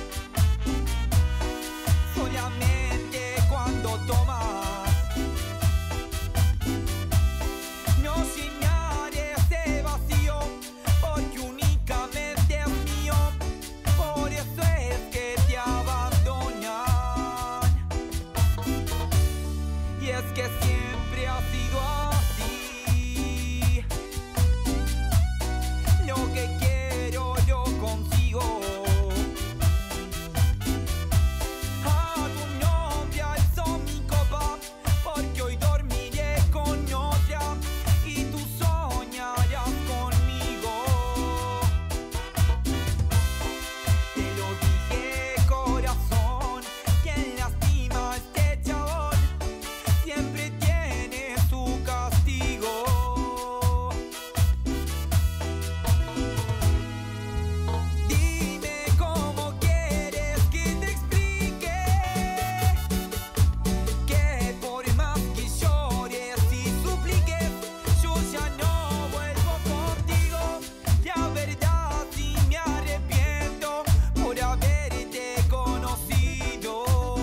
solamente cuando tomas. No llenar ese vacío porque únicamente es mío. Por eso es que te abandonan. Y es que siempre ha sido así. Lo que quiero lo consigo. A tu nombre alzo mi copa, porque hoy dormiré con otra y tú soñarás conmigo. Te lo dije, corazón, quien lastima a este chabón siempre tiene su castigo. Dime cómo quieres que te explique que por más que llores y supliques, yo ya no vuelvo contigo. La verdad sí me arrepiento por haberte conocido.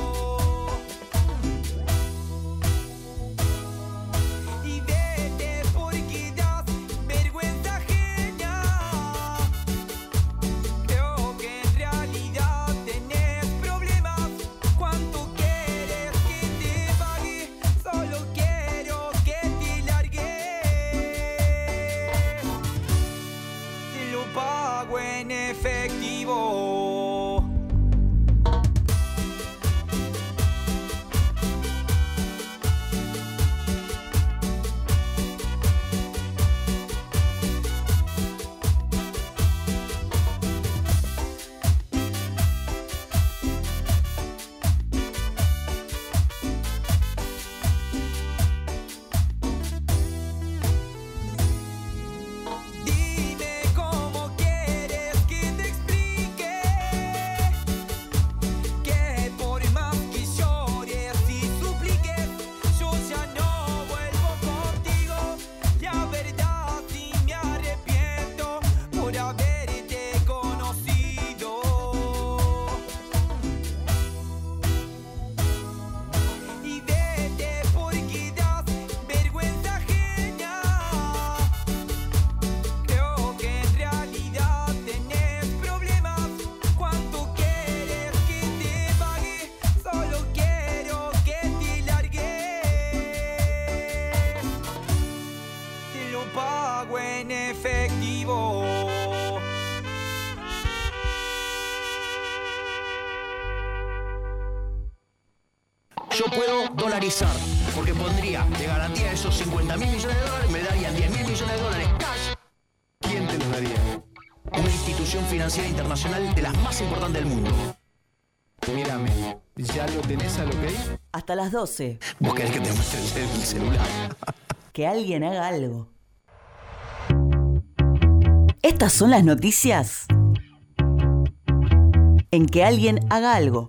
Y vete porque das vergüenza ajena. Creo que en realidad tenés problemas. ¿Cuánto quieres que te pague? Solo quiero que te largues. Te lo pago en efectivo. Dime cómo quieres que te explique que por más que llores y supliques, yo ya no vuelvo contigo. La verdad sí me arrepiento por haberte conocido. Y vete porque das vergüenza ajena. Creo que en realidad tenés problemas. ¿Cuánto quieres que te pague? Solo quiero que te largues. Te lo pago en efectivo. Yo puedo dolarizar, porque pondría de garantía esos 50.000 millones de dólares, me darían 10.000 millones de dólares cash. ¿Quién te los daría? Una institución financiera internacional de las más importantes del mundo. Mírame, ¿ya lo tenés al ok? Hasta las 12. ¿Vos querés que te muestre el celular? Que alguien haga algo. Estas son las noticias en que alguien haga algo.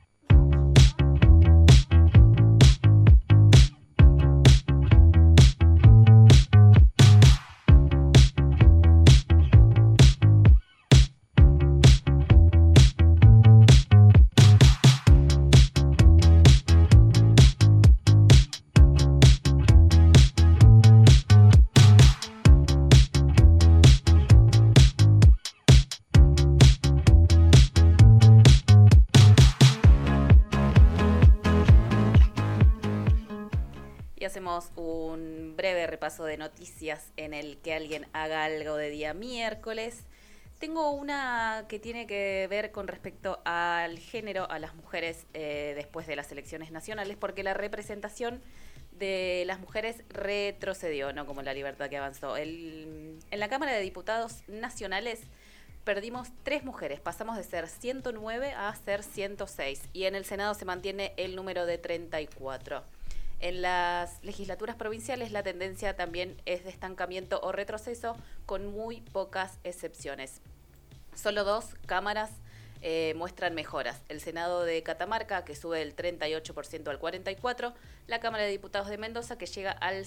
Hacemos un breve repaso de noticias en el que alguien haga algo de día miércoles. Tengo una que tiene que ver con respecto al género, a las mujeres después de las elecciones nacionales, porque la representación de las mujeres retrocedió, no como la libertad que avanzó. En la Cámara de Diputados Nacionales perdimos 3 mujeres, pasamos de ser 109 a ser 106, y en el Senado se mantiene el número de 34. En las legislaturas provinciales la tendencia también es de estancamiento o retroceso, con muy pocas excepciones. Solo 2 cámaras muestran mejoras. El Senado de Catamarca, que sube del 38% al 44%, la Cámara de Diputados de Mendoza, que llega al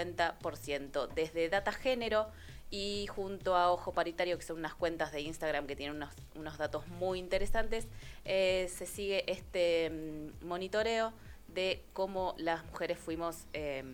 50%. Desde Data Género y junto a Ojo Paritario, que son unas cuentas de Instagram que tienen unos datos muy interesantes, se sigue este monitoreo de cómo las mujeres fuimos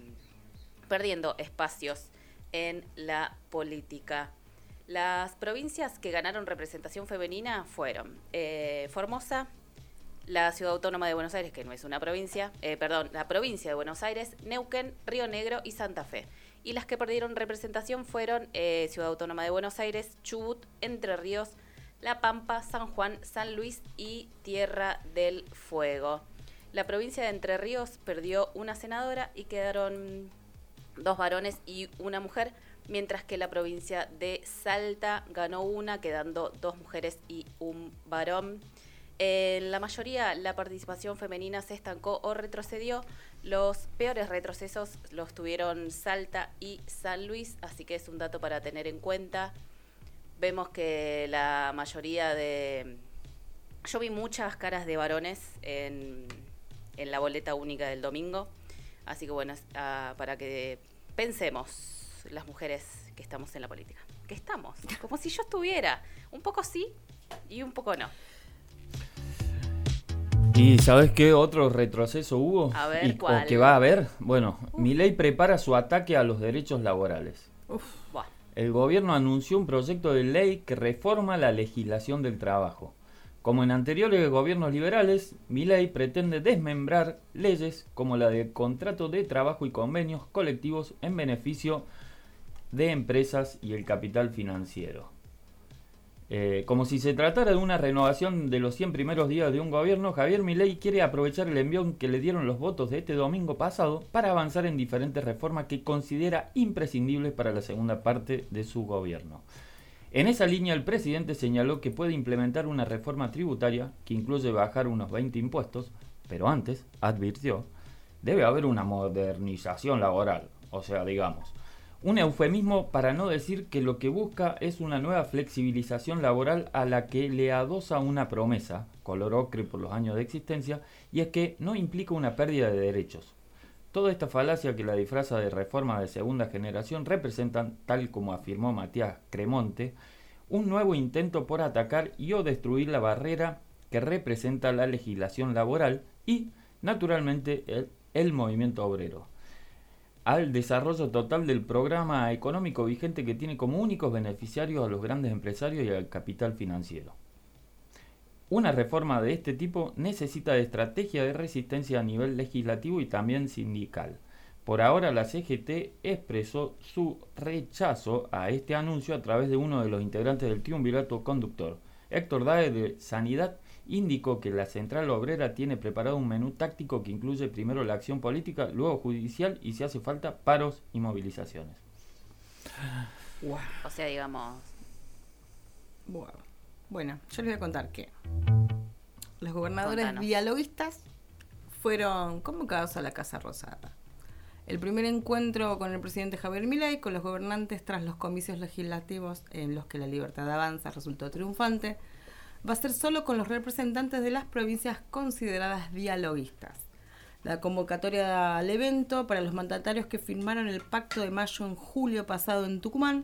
perdiendo espacios en la política. Las provincias que ganaron representación femenina fueron Formosa, la Ciudad Autónoma de Buenos Aires, que no es una provincia, la provincia de Buenos Aires, Neuquén, Río Negro y Santa Fe. Y las que perdieron representación fueron Ciudad Autónoma de Buenos Aires, Chubut, Entre Ríos, La Pampa, San Juan, San Luis y Tierra del Fuego. La provincia de Entre Ríos perdió una senadora y quedaron 2 varones y una mujer, mientras que la provincia de Salta ganó una, quedando 2 mujeres y un varón. En la mayoría la participación femenina se estancó o retrocedió. Los peores retrocesos los tuvieron Salta y San Luis, así que es un dato para tener en cuenta. Vemos que la mayoría de... Yo vi muchas caras de varones en la boleta única del domingo, así que bueno, para que pensemos las mujeres que estamos en la política, que estamos, como si yo estuviera, un poco sí y un poco no. ¿Y sabes qué otro retroceso hubo? A ver, ¿o que va a haber? Bueno, Milei prepara su ataque a los derechos laborales. El gobierno anunció un proyecto de ley que reforma la legislación del trabajo. Como en anteriores gobiernos liberales, Milei pretende desmembrar leyes como la de contrato de trabajo y convenios colectivos en beneficio de empresas y el capital financiero. Como si se tratara de una renovación de los 100 primeros días de un gobierno, Javier Milei quiere aprovechar el envión que le dieron los votos de este domingo pasado para avanzar en diferentes reformas que considera imprescindibles para la segunda parte de su gobierno. En esa línea, el presidente señaló que puede implementar una reforma tributaria que incluye bajar unos 20 impuestos, pero antes, advirtió, debe haber una modernización laboral, o sea, digamos, un eufemismo para no decir que lo que busca es una nueva flexibilización laboral a la que le adosa una promesa, color ocre por los años de existencia, y es que no implica una pérdida de derechos. Toda esta falacia que la disfraza de reforma de segunda generación representan, tal como afirmó Matías Cremonte, un nuevo intento por atacar y o destruir la barrera que representa la legislación laboral y, naturalmente, el movimiento obrero, al desarrollo total del programa económico vigente que tiene como únicos beneficiarios a los grandes empresarios y al capital financiero. Una reforma de este tipo necesita de estrategia de resistencia a nivel legislativo y también sindical. Por ahora, la CGT expresó su rechazo a este anuncio a través de uno de los integrantes del triunvirato conductor. Héctor Dae, de Sanidad, indicó que la Central Obrera tiene preparado un menú táctico que incluye primero la acción política, luego judicial y, si hace falta, paros y movilizaciones. Wow. O sea, digamos... Wow. Bueno, yo les voy a contar que los gobernadores dialoguistas fueron convocados a la Casa Rosada. El primer encuentro con el presidente Javier Milei, con los gobernantes tras los comicios legislativos en los que la Libertad Avanza resultó triunfante, va a ser solo con los representantes de las provincias consideradas dialoguistas. La convocatoria al evento para los mandatarios que firmaron el Pacto de Mayo en julio pasado en Tucumán.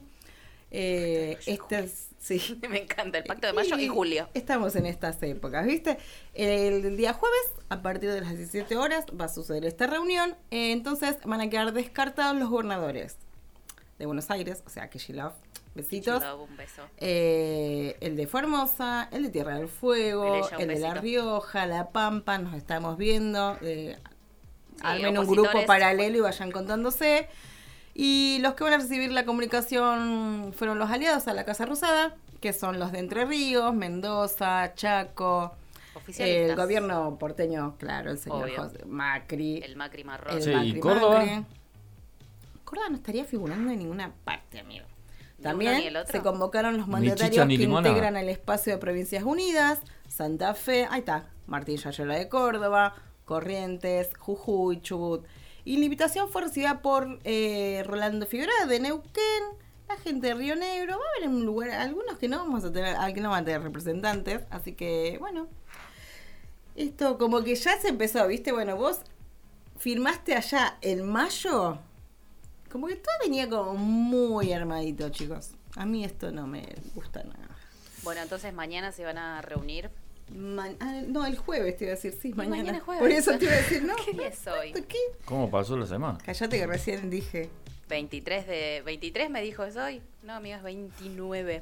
Sí. Me encanta el Pacto de Mayo y julio. Estamos en estas épocas, ¿viste? El día jueves, a partir de las 17 horas, va a suceder esta reunión. Entonces van a quedar descartados los gobernadores de Buenos Aires, o sea, Kicillof. Besitos. Kicillof, un beso. El de Formosa, el de Tierra del Fuego, el de La Rioja, La Pampa, nos estamos viendo. Armen un grupo paralelo y vayan contándose. Y los que van a recibir la comunicación fueron los aliados a la Casa Rosada, que son los de Entre Ríos, Mendoza, Chaco, el gobierno porteño, claro, el señor José Macri. El Macri marrón. ¿Y Córdoba? Macri. Córdoba no estaría figurando en ninguna parte, amigo. También se convocaron los mandatarios que integran el espacio de Provincias Unidas, Santa Fe, ahí está, Martín Yayola de Córdoba, Corrientes, Jujuy, Chubut. Y la invitación fue recibida por Rolando Figueroa de Neuquén, la gente de Río Negro. Va a haber un lugar, algunos que no vamos a tener, que no van a tener representantes, así que bueno, esto como que ya se empezó, ¿viste? Bueno, vos firmaste allá en mayo. Como que todo venía como muy armadito, chicos. A mí esto no me gusta nada. Bueno, entonces mañana se van a reunir. No, el jueves te iba a decir, sí, mañana es jueves. Por eso te iba a decir, no. ¿Qué día es hoy? ¿Qué? ¿Cómo pasó la semana? Cállate que recién dije. 23 me dijo es hoy. No, amigo, es 29.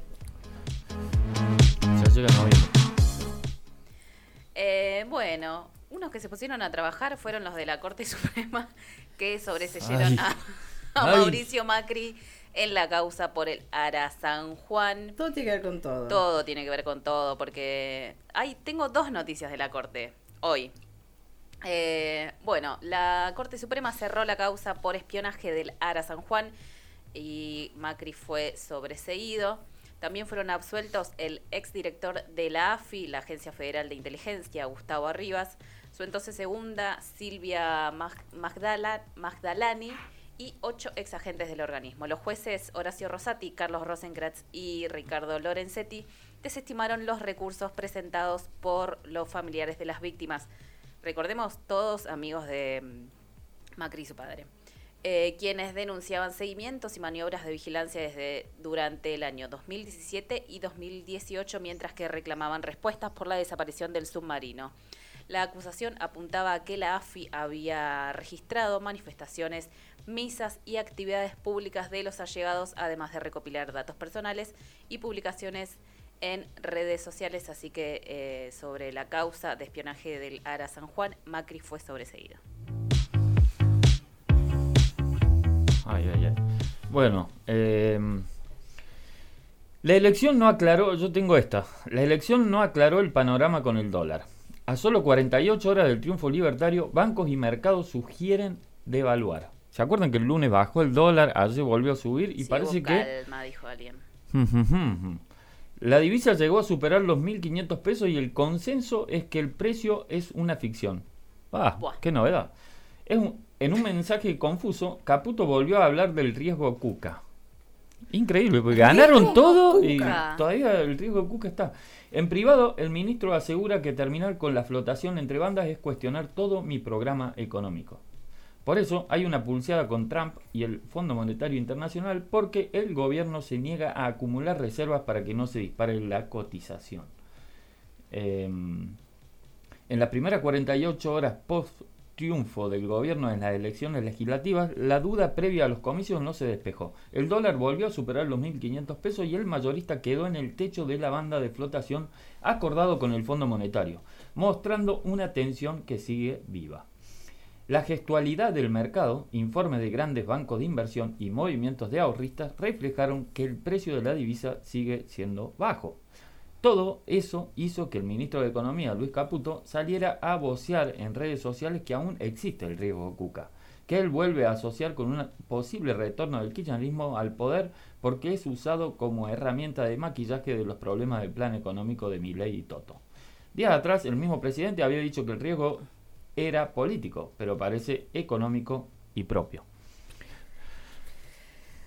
Ya llega noviembre. Bueno, unos que se pusieron a trabajar fueron los de la Corte Suprema que sobreseyeron a Mauricio Macri en la causa por el Ara San Juan. Todo tiene que ver con todo. Todo tiene que ver con todo, porque tengo 2 noticias de la Corte hoy. Bueno, la Corte Suprema cerró la causa por espionaje del Ara San Juan y Macri fue sobreseído. También fueron absueltos el exdirector de la AFI, la Agencia Federal de Inteligencia, Gustavo Arribas, su entonces segunda, Silvia Magdalani, y 8 exagentes del organismo. Los jueces Horacio Rosati, Carlos Rosenkratz y Ricardo Lorenzetti desestimaron los recursos presentados por los familiares de las víctimas. Recordemos, todos amigos de Macri y su padre, quienes denunciaban seguimientos y maniobras de vigilancia durante el año 2017 y 2018, mientras que reclamaban respuestas por la desaparición del submarino. La acusación apuntaba a que la AFI había registrado manifestaciones, misas y actividades públicas de los allegados, además de recopilar datos personales y publicaciones en redes sociales. Así que sobre la causa de espionaje del Ara San Juan, Macri fue sobreseído. Bueno, la elección no aclaró, yo tengo esta, la elección no aclaró el panorama con el dólar. A solo 48 horas del triunfo libertario, bancos y mercados sugieren devaluar. ¿Se acuerdan que el lunes bajó el dólar, ayer volvió a subir y parece que... calma, dijo alguien. La divisa llegó a superar los 1.500 pesos y el consenso es que el precio es una ficción. ¡Qué novedad! En un mensaje confuso, Caputo volvió a hablar del riesgo Cuca. Increíble, porque ganaron todo y todavía el riesgo Cuca está. En privado, el ministro asegura que terminar con la flotación entre bandas es cuestionar todo mi programa económico. Por eso hay una pulseada con Trump y el Fondo Monetario Internacional, porque el gobierno se niega a acumular reservas para que no se dispare la cotización. En las primeras 48 horas post-triunfo del gobierno en las elecciones legislativas, la duda previa a los comicios no se despejó. El dólar volvió a superar los 1.500 pesos y el mayorista quedó en el techo de la banda de flotación acordado con el Fondo Monetario, mostrando una tensión que sigue viva. La gestualidad del mercado, informes de grandes bancos de inversión y movimientos de ahorristas reflejaron que el precio de la divisa sigue siendo bajo. Todo eso hizo que el ministro de Economía, Luis Caputo, saliera a vocear en redes sociales que aún existe el riesgo Cuca, que él vuelve a asociar con un posible retorno del kirchnerismo al poder porque es usado como herramienta de maquillaje de los problemas del plan económico de Milei y Toto. Días atrás, el mismo presidente había dicho que el riesgo era político, pero parece económico y propio.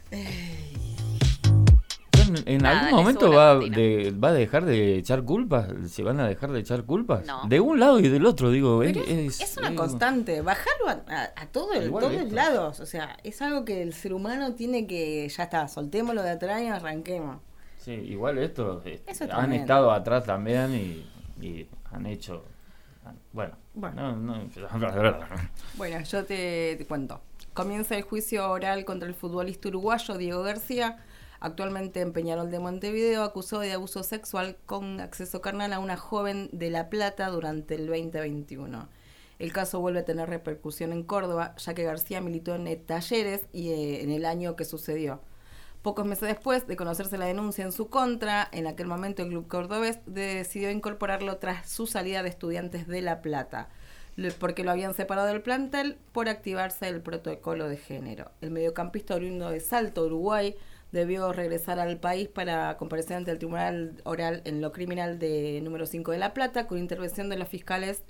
¿En Nada, algún le momento subo la va, cortina. va a dejar de echar culpas? ¿Se van a dejar de echar culpas? No. De un lado y del otro, digo. Pero es una constante, bajarlo a todos Igual lados. O sea, es algo que el ser humano tiene que, ya está, soltémoslo de atrás y arranquemos. Sí, igual esto. Eso Han también. estado atrás también y han hecho. Bueno. Bueno. Bueno, yo te cuento. Comienza el juicio oral contra el futbolista uruguayo Diego García, actualmente en Peñarol de Montevideo, acusado de abuso sexual con acceso carnal a una joven de La Plata durante el 2021. El caso vuelve a tener repercusión en Córdoba, ya que García militó en Talleres y en el año que sucedió. Pocos meses después de conocerse la denuncia en su contra, en aquel momento el club cordobés decidió incorporarlo tras su salida de Estudiantes de La Plata, porque lo habían separado del plantel por activarse el protocolo de género. El mediocampista oriundo de Salto, Uruguay, debió regresar al país para comparecer ante el Tribunal Oral en lo Criminal de número 5 de La Plata, con intervención de los fiscales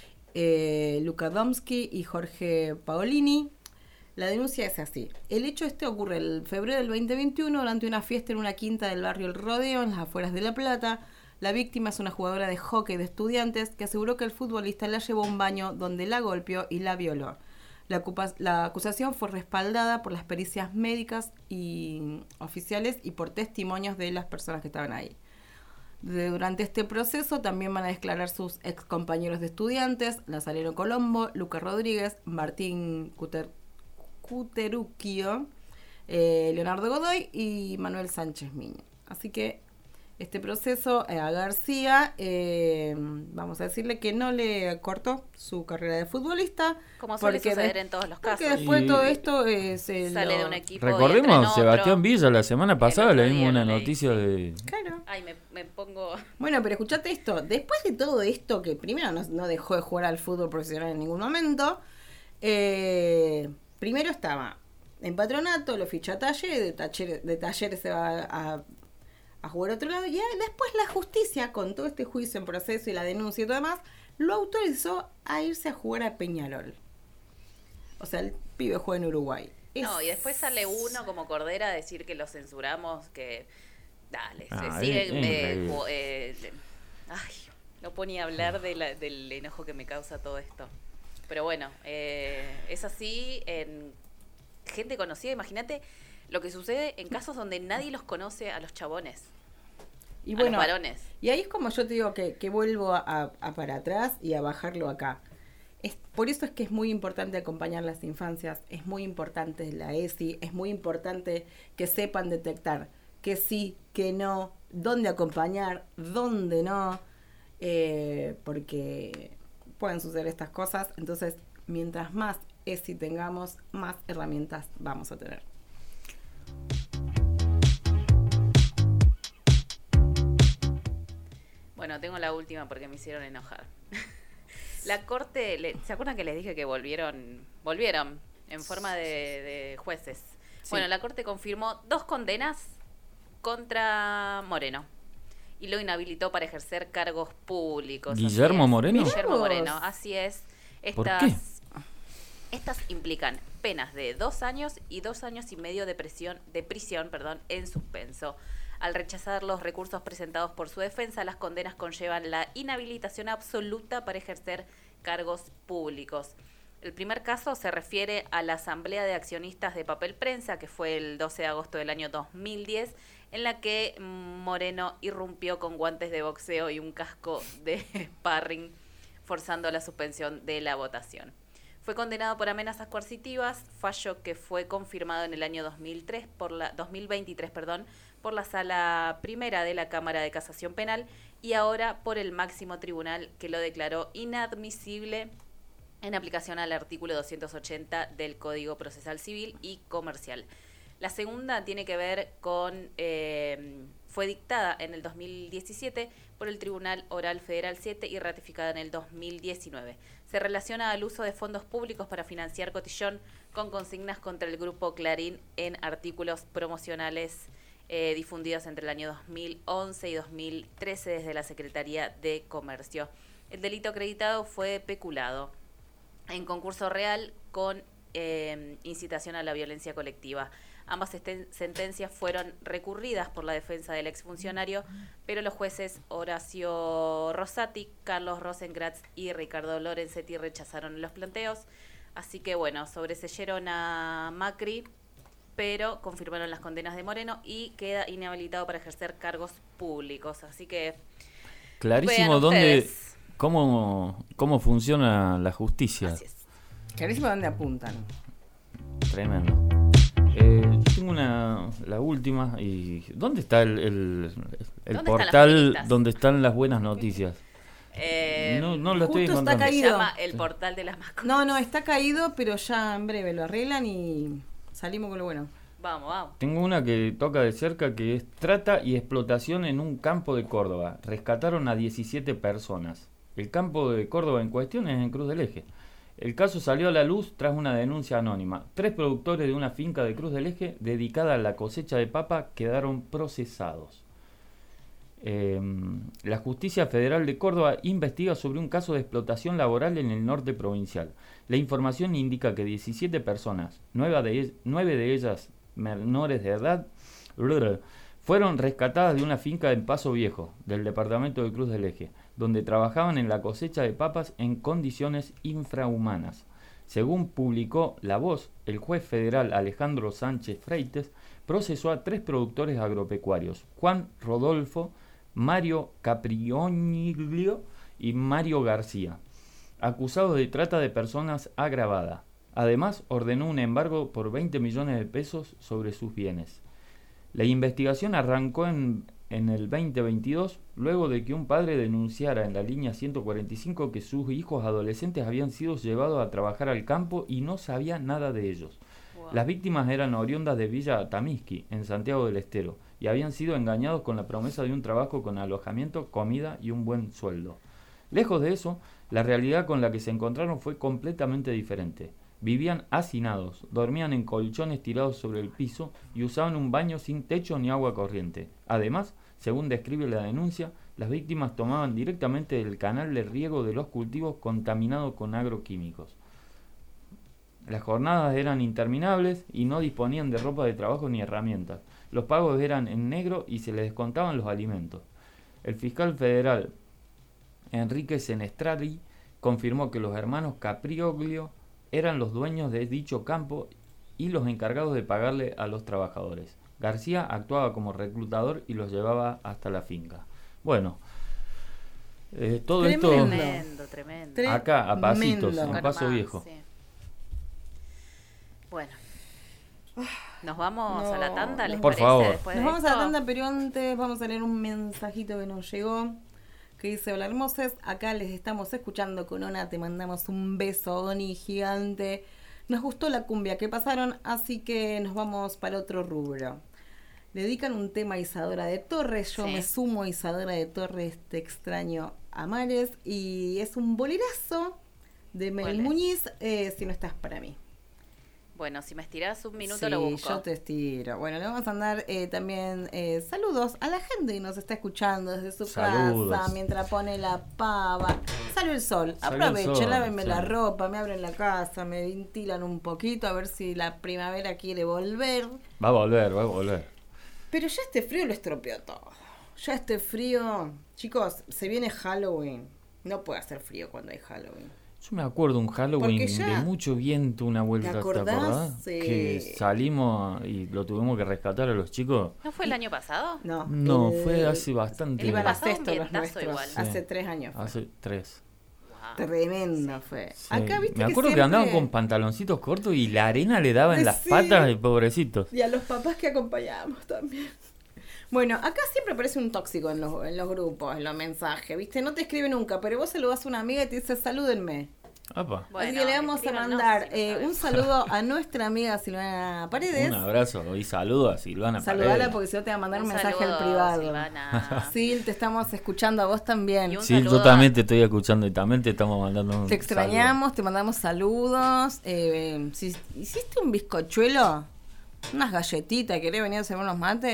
Luka Domsky y Jorge Paolini. La denuncia es así. El hecho ocurre el febrero del 2021 durante una fiesta en una quinta del barrio El Rodeo, en las afueras de La Plata. La víctima es una jugadora de hockey de Estudiantes que aseguró que el futbolista la llevó a un baño donde la golpeó y la violó. La acusación fue respaldada por las pericias médicas y oficiales y por testimonios de las personas que estaban ahí. Durante este proceso también van a declarar sus ex compañeros de Estudiantes, Nazareno Colombo, Lucas Rodríguez, Martín Cuteruquio, Leonardo Godoy y Manuel Sánchez Miño. Así que este proceso a García, vamos a decirle que no le cortó su carrera de futbolista. Como suele suceder en todos los casos. Porque después de todo esto sale de un equipo. Recordemos, Sebastián Villa la semana pasada le dimos una leí. noticia de... Claro. Ay, me pongo... Bueno, pero escuchate esto. Después de todo esto, que primero no dejó de jugar al fútbol profesional en ningún momento, primero estaba en Patronato, lo ficha a Talleres, de Talleres se va a jugar a otro lado, y después la justicia, con todo este juicio en proceso y la denuncia y todo demás, lo autorizó a irse a jugar a Peñarol. O sea, el pibe juega en Uruguay. No, y después sale uno como Cordera a decir que lo censuramos, que... Dale, Ah, se sigue... increíble. Ay, no ponía a hablar del enojo que me causa todo esto. Pero bueno, es así en gente conocida. Imagínate lo que sucede en casos donde nadie los conoce a los chabones. Y a bueno, los varones. Y ahí es como yo te digo que vuelvo a para atrás y a bajarlo acá. Por eso es que es muy importante acompañar las infancias, es muy importante la ESI, es muy importante que sepan detectar que sí, que no, dónde acompañar, dónde no, porque pueden suceder estas cosas. Entonces, mientras más ESI tengamos, más herramientas vamos a tener. Bueno, tengo la última porque me hicieron enojar. La corte, ¿se acuerdan que les dije que volvieron en forma de jueces? Sí. Bueno, la corte confirmó 2 condenas contra Moreno y lo inhabilitó para ejercer cargos públicos. ¿Guillermo Moreno? Guillermo Moreno, así es. ¿Por qué? Estas implican penas de 2 años y 2 años y medio de prisión en suspenso. Al rechazar los recursos presentados por su defensa, las condenas conllevan la inhabilitación absoluta para ejercer cargos públicos. El primer caso se refiere a la Asamblea de Accionistas de Papel Prensa, que fue el 12 de agosto del año 2010, en la que Moreno irrumpió con guantes de boxeo y un casco de sparring, forzando la suspensión de la votación. Fue condenado por amenazas coercitivas, fallo que fue confirmado en el año 2023 por la Sala Primera de la Cámara de Casación Penal y ahora por el máximo tribunal, que lo declaró inadmisible en aplicación al artículo 280 del Código Procesal Civil y Comercial. La segunda tiene que ver con... fue dictada en el 2017 por el Tribunal Oral Federal 7 y ratificada en el 2019. Se relaciona al uso de fondos públicos para financiar cotillón con consignas contra el Grupo Clarín en artículos promocionales difundidos entre el año 2011 y 2013 desde la Secretaría de Comercio. El delito acreditado fue peculado en concurso real con incitación a la violencia colectiva. Ambas sentencias fueron recurridas por la defensa del exfuncionario, pero los jueces Horacio Rosati, Carlos Rosenkratz y Ricardo Lorenzetti rechazaron los planteos. Así que bueno, sobreseyeron a Macri, pero confirmaron las condenas de Moreno y queda inhabilitado para ejercer cargos públicos. Así que clarísimo cómo funciona la justicia. Así es. Clarísimo dónde apuntan. Tremendo. Tengo la última. Y ¿dónde está el portal donde están las buenas noticias? No lo estoy encontrando. Está caído. Se llama el portal de las mascotas. No, está caído, pero ya en breve lo arreglan y salimos con lo bueno. Vamos. Tengo una que toca de cerca, que es trata y explotación en un campo de Córdoba. Rescataron a 17 personas. El campo de Córdoba en cuestión es en Cruz del Eje. El caso salió a la luz tras una denuncia anónima. 3 productores de una finca de Cruz del Eje dedicada a la cosecha de papa quedaron procesados. La Justicia Federal de Córdoba investiga sobre un caso de explotación laboral en el norte provincial. La información indica que 17 personas, 9 de ellas menores de edad, fueron rescatadas de una finca en Paso Viejo, del departamento de Cruz del Eje, donde trabajaban en la cosecha de papas en condiciones infrahumanas. Según publicó La Voz, el juez federal Alejandro Sánchez Freites procesó a 3 productores agropecuarios, Juan Rodolfo, Mario Caprioniglio y Mario García, acusados de trata de personas agravada. Además, ordenó un embargo por 20 millones de pesos sobre sus bienes. La investigación arrancó en el 2022, luego de que un padre denunciara en la línea 145 que sus hijos adolescentes habían sido llevados a trabajar al campo y no sabía nada de ellos. Wow. Las víctimas eran oriundas de Villa Atamisqui, en Santiago del Estero, y habían sido engañados con la promesa de un trabajo con alojamiento, comida y un buen sueldo. Lejos de eso, la realidad con la que se encontraron fue completamente diferente. Vivían hacinados, dormían en colchones tirados sobre el piso y usaban un baño sin techo ni agua corriente. Además, según describe la denuncia, las víctimas tomaban directamente del canal de riego de los cultivos contaminado con agroquímicos. Las jornadas eran interminables y no disponían de ropa de trabajo ni herramientas. Los pagos eran en negro y se les descontaban los alimentos. El fiscal federal Enrique Senestrari confirmó que los hermanos Caprioglio eran los dueños de dicho campo y los encargados de pagarle a los trabajadores. García actuaba como reclutador y los llevaba hasta la finca. Bueno, todo tremendo. Acá, a pasitos, en Paso Viejo. Sí. Bueno, nos vamos a la tanda, ¿les por parece? Favor. Después nos de vamos esto. a la tanda, pero antes vamos a leer un mensajito que nos llegó, que dice: hola hermosas, acá les estamos escuchando, Corona, te mandamos un beso, Oni, gigante. Nos gustó la cumbia que pasaron, así que nos vamos para otro rubro. Le dedican un tema a Isadora de Torres, yo me sumo a Isadora de Torres, te extraño a mares, y es un bolerazo de Mel Muñiz, si no estás para mí. Bueno, si me estirás un minuto sí, lo busco. Yo te estiro. Bueno, le vamos a mandar también saludos a la gente que nos está escuchando desde su casa, mientras pone la pava. Salió el sol, aprovechen, lávenme la ropa, me abren la casa, me ventilan un poquito, a ver si la primavera quiere volver. Va a volver. Pero ya este frío lo estropeó todo. Ya este frío, chicos, se viene Halloween. No puede hacer frío cuando hay Halloween. Yo me acuerdo un Halloween de mucho viento, una vuelta, ¿te acordás? Sí. Que salimos y lo tuvimos que rescatar a los chicos. ¿No fue el año pasado? No, fue hace bastante. Iban a sexto los nuestros, igual. Sí. Hace 3 años. Hace 3. Wow. Tremendo fue. Sí. Acá, ¿viste? Me acuerdo que andaban con pantaloncitos cortos y la arena le daba en las patas de pobrecitos. Y a los papás que acompañábamos también. Bueno, acá siempre aparece un tóxico en los grupos, en los mensajes, ¿viste? No te escribe nunca, pero vos saludás a una amiga y te dice salúdenme. Apa. Bueno, así que le vamos a mandar un saludo a nuestra amiga Silvana Paredes. Un abrazo y saludo a Silvana Saludala Paredes. porque si no te va a mandar un mensaje al privado. Silvana. Sí, te estamos escuchando a vos también. Sí, yo también te estoy escuchando y también te estamos mandando un Te extrañamos, saludo. te mandamos saludos. Si hiciste un bizcochuelo, unas galletitas, ¿querés venir a hacer unos mates?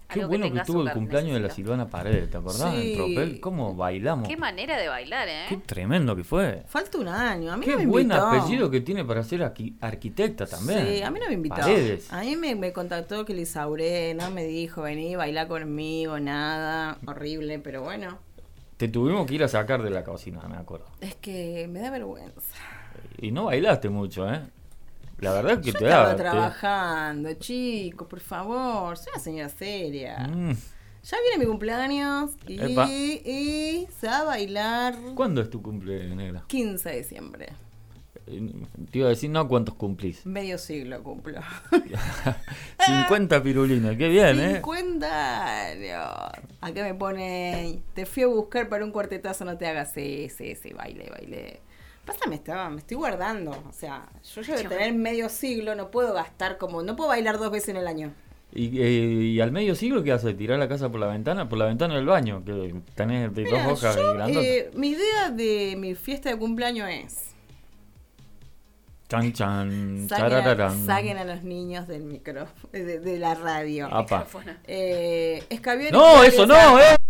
Qué Algo bueno que tenga tuvo el azúcar, cumpleaños de la necesito. Silvana Paredes, ¿te acordás? Sí. En Tropel, ¿cómo bailamos? Qué manera de bailar, Qué tremendo que fue. Falta un año. A mí Qué no me buen invitó. apellido que tiene para ser arquitecta también. Sí, a mí no me invitó. Paredes. A mí me contactó que Lisauré, no me dijo, vení, bailá conmigo, nada. Horrible, pero bueno. Te tuvimos que ir a sacar de la cocina, me acuerdo. Es que me da vergüenza. Y no bailaste mucho, ¿eh? La verdad es que Yo te estaba da... trabajando, chicos, por favor. Soy una señora seria. Mm. Ya viene mi cumpleaños Epa. y se va a bailar ¿Cuándo es tu cumple, negra? 15 de diciembre. Te iba a decir, no, ¿cuántos cumplís? Medio siglo cumplo. 50 pirulinas, qué bien, 50 años. Acá me pone, te fui a buscar para un cuartetazo, no te hagas ese, baile. Pasa, me estoy guardando. O sea, yo llevo de tener medio siglo, no puedo gastar como, no puedo bailar 2 veces en el año. Y al medio siglo, ¿qué haces? ¿Tirar la casa por la ventana? Por la ventana del baño, que tenés de Mira, 2 hojas yo, grandotas. mi idea de mi fiesta de cumpleaños es Chan, chan, saquen charararán. a los niños del micrófono, de la radio. Apa. Escabiar No, y eso Claudia no, Saca.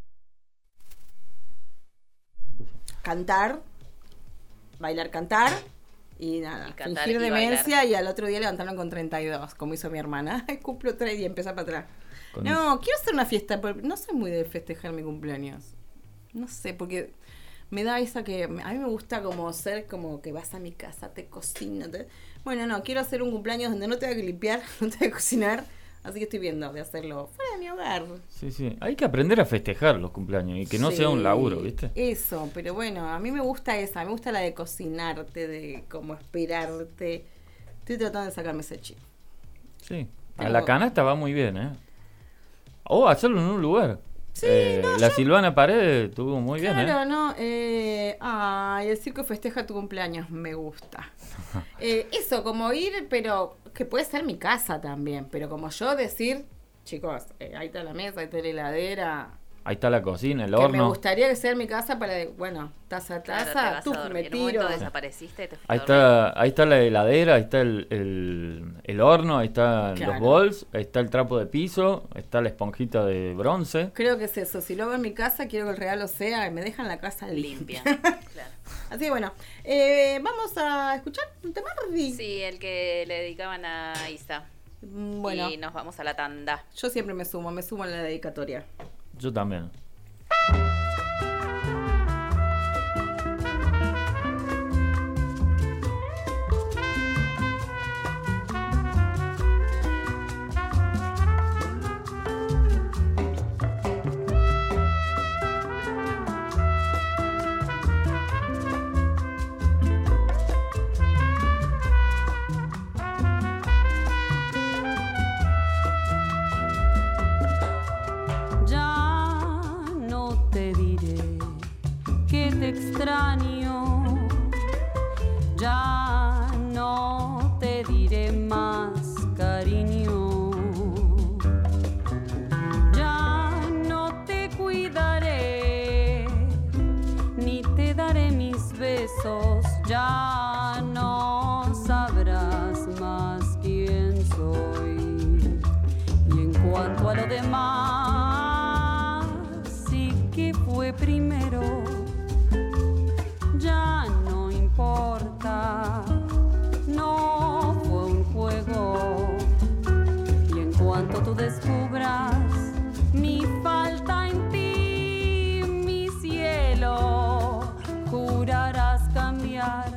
Cantar, bailar, cantar y nada, Y cantar fingir y demencia y al otro día levantarme con 32, como hizo mi hermana. Ay, cumplo 3 y empieza para atrás. Con No, quiero hacer una fiesta, pero no soy muy de festejar mi cumpleaños. No sé, porque me da esa que... A mí me gusta como ser como que vas a mi casa, te cocino. Bueno, no, quiero hacer un cumpleaños donde no tenga que limpiar, no tenga que cocinar. Así que estoy viendo de hacerlo fuera de mi hogar. Sí, hay que aprender a festejar los cumpleaños y que no Sí, sea un laburo, ¿viste? Eso, pero bueno, a mí me gusta esa, me gusta la de cocinarte, de como esperarte. Estoy tratando de sacarme ese chip. Sí. A Pero- la canasta va muy bien, ¿eh? O hacerlo en un lugar. Sí, la Silvana Paredes estuvo muy bien, ¿eh? Claro, no. Ay, el circo festeja tu cumpleaños, me gusta. Eso, como ir, pero que puede ser mi casa también, pero como yo decir, chicos, ahí está la mesa, ahí está la heladera. Ahí está la cocina, el Que me horno. gustaría que sea mi casa para, bueno, taza a Claro, te taza, vas tú a dormir. me En un momento tiro. desapareciste y te fuiste Ahí a dormir. ahí está la heladera, ahí está el horno, ahí están Claro. los bols, ahí está el trapo de piso, está la esponjita de bronce. Creo que es eso. Si lo hago en mi casa, quiero que el regalo sea, me dejan la casa limpia. Claro. Así que bueno, vamos a escuchar un tema, Ricky. Sí, el que le dedicaban a Isa. Bueno, Y nos vamos a la tanda. yo siempre me sumo a la dedicatoria. Yo también. Ya no te diré que te extraño, ya no te diré más cariño, ya no te cuidaré, ni te daré mis besos, ya no sabrás más quién soy. Y en cuanto a lo demás, sí que fue primero, ya no importa, no fue un juego. Y en cuanto tú descubras mi falta en ti, mi cielo, jurarás cambiar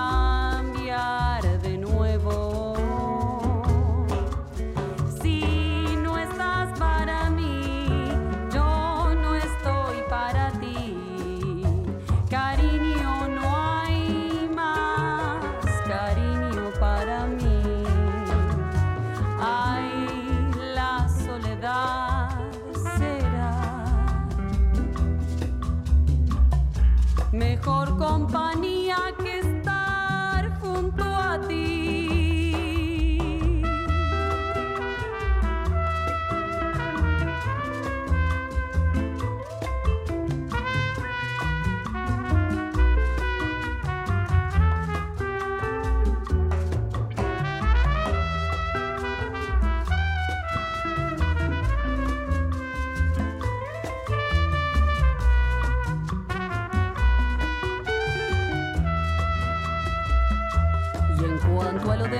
de nuevo. Si no estás para mí, yo no estoy para ti. Cariño, no hay más cariño para mí. Ay, la soledad será mejor compañía que estar junto a ti.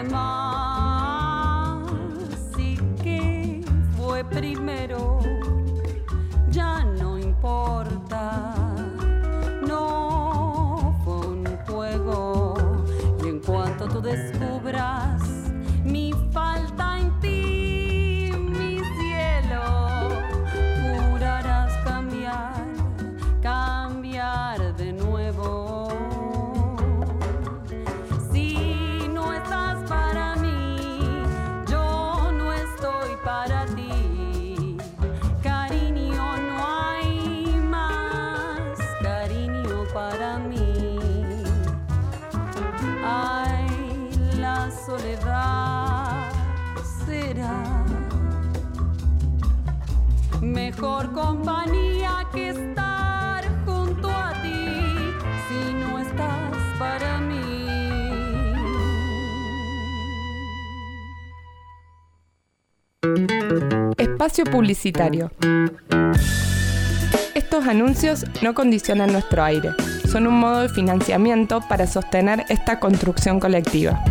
más. ¿Y qué fue primero? Ya no importa. No fue un juego. Y en cuanto tú descubras mi falta en ti, mi cielo, jurarás cambiar de nuevo. Si no estás para mí, yo no estoy para ti. Cariño, no hay más cariño para mí. Ay, la soledad será mejor compañía que estar junto a ti si no estás para mí. Espacio publicitario. Estos anuncios no condicionan nuestro aire. Son un modo de financiamiento para sostener esta construcción colectiva.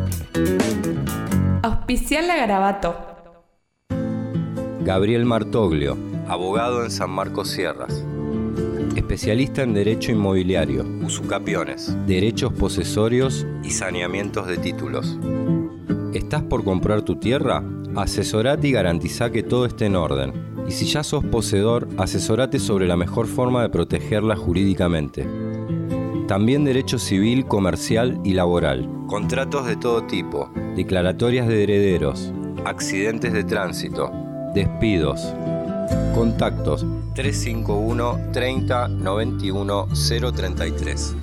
Auspiciar la Garabato. Gabriel Martoglio, abogado en San Marcos Sierras. Especialista en Derecho Inmobiliario, usucapiones, derechos posesorios y saneamientos de títulos. ¿Estás por comprar tu tierra? Asesorate y garantizá que todo esté en orden. Y si ya sos poseedor, asesorate sobre la mejor forma de protegerla jurídicamente. También derecho civil, comercial y laboral. Contratos de todo tipo, declaratorias de herederos, accidentes de tránsito, despidos. Contactos 351 30 91 033.